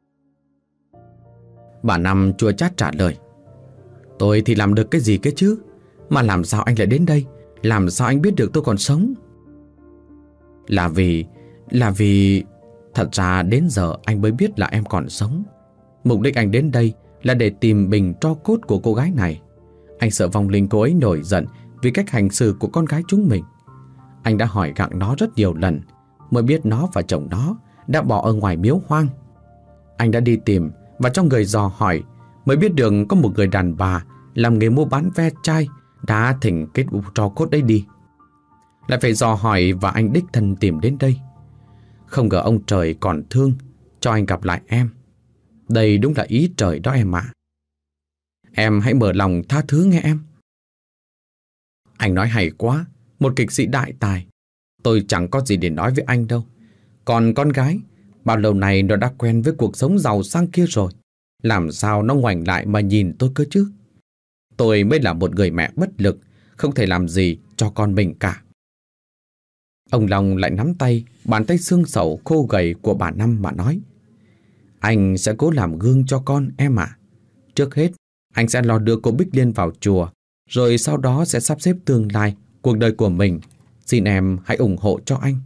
Bà Năm chua chát trả lời. Tôi thì làm được cái gì cái chứ? Mà làm sao anh lại đến đây? Làm sao anh biết được tôi còn sống? Là vì thật ra đến giờ anh mới biết là em còn sống. Mục đích anh đến đây là để tìm bình tro cốt của cô gái này. Anh sợ vong linh cô ấy nổi giận vì cách hành xử của con gái chúng mình. Anh đã hỏi gặng nó rất nhiều lần, mới biết nó và chồng nó đã bỏ ở ngoài miếu hoang. Anh đã đi tìm và trong người dò hỏi mới biết được có một người đàn bà làm nghề mua bán ve chai đã thỉnh cái tro cốt đấy đi. Lại phải dò hỏi và anh đích thân tìm đến đây. Không ngờ ông trời còn thương cho anh gặp lại em. Đây đúng là ý trời đó em ạ. Em hãy mở lòng tha thứ nghe em. Anh nói hay quá, một kịch sĩ đại tài. Tôi chẳng có gì để nói với anh đâu. Còn con gái, bao lâu này nó đã quen với cuộc sống giàu sang kia rồi. Làm sao nó ngoảnh lại mà nhìn tôi cơ chứ? Tôi mới là một người mẹ bất lực, không thể làm gì cho con mình cả. Ông Long lại nắm tay, bàn tay xương sẩu khô gầy của bà Năm mà nói: Anh sẽ cố làm gương cho con em ạ. Trước hết, anh sẽ lo đưa cô Bích Liên vào chùa, rồi sau đó sẽ sắp xếp tương lai, cuộc đời của mình. Xin em hãy ủng hộ cho anh.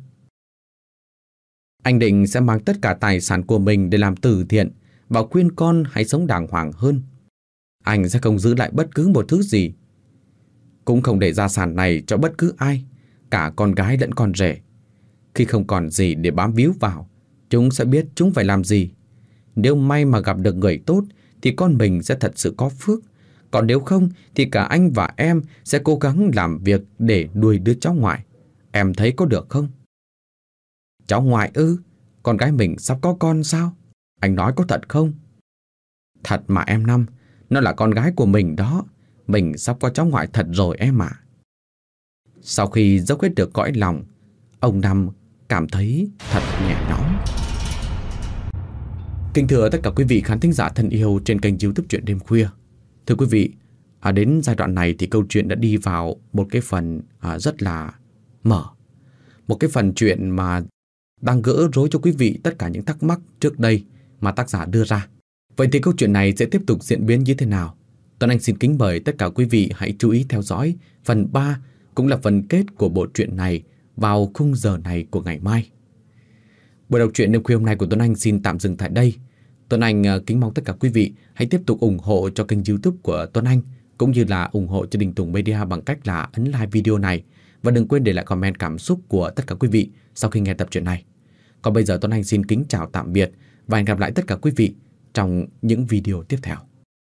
Anh định sẽ mang tất cả tài sản của mình để làm từ thiện và khuyên con hãy sống đàng hoàng hơn. Anh sẽ không giữ lại bất cứ một thứ gì, cũng không để gia sản này cho bất cứ ai, cả con gái lẫn con rể. Khi không còn gì để bám víu vào, chúng sẽ biết chúng phải làm gì. Nếu may mà gặp được người tốt thì con mình sẽ thật sự có phước. Còn nếu không thì cả anh và em sẽ cố gắng làm việc để nuôi đứa cháu ngoại. Em thấy có được không? Cháu ngoại ư? Con gái mình sắp có con sao? Anh nói có thật không? Thật mà em Năm, nó là con gái của mình đó. Mình sắp có cháu ngoại thật rồi em ạ. Sau khi dốc hết được cõi lòng, ông Năm cảm thấy thật nhẹ nhõm. Kính thưa tất cả quý vị khán thính giả thân yêu trên kênh YouTube Chuyện Đêm Khuya. Thưa quý vị, đến giai đoạn này thì câu chuyện đã đi vào một cái phần rất là mở. Một cái phần chuyện mà đang gỡ rối cho quý vị tất cả những thắc mắc trước đây mà tác giả đưa ra. Vậy thì câu chuyện này sẽ tiếp tục diễn biến như thế nào? Tuấn Anh xin kính mời tất cả quý vị hãy chú ý theo dõi phần 3 cũng là phần kết của bộ truyện này vào khung giờ này của ngày mai. Buổi đọc truyện đêm khuya hôm nay của Tuấn Anh xin tạm dừng tại đây. Tuấn Anh kính mong tất cả quý vị hãy tiếp tục ủng hộ cho kênh YouTube của Tuấn Anh, cũng như là ủng hộ cho Đình Tùng Media bằng cách là ấn like video này. Và đừng quên để lại comment cảm xúc của tất cả quý vị sau khi nghe tập truyện này. Còn bây giờ Tuấn Anh xin kính chào tạm biệt và hẹn gặp lại tất cả quý vị trong những video tiếp theo.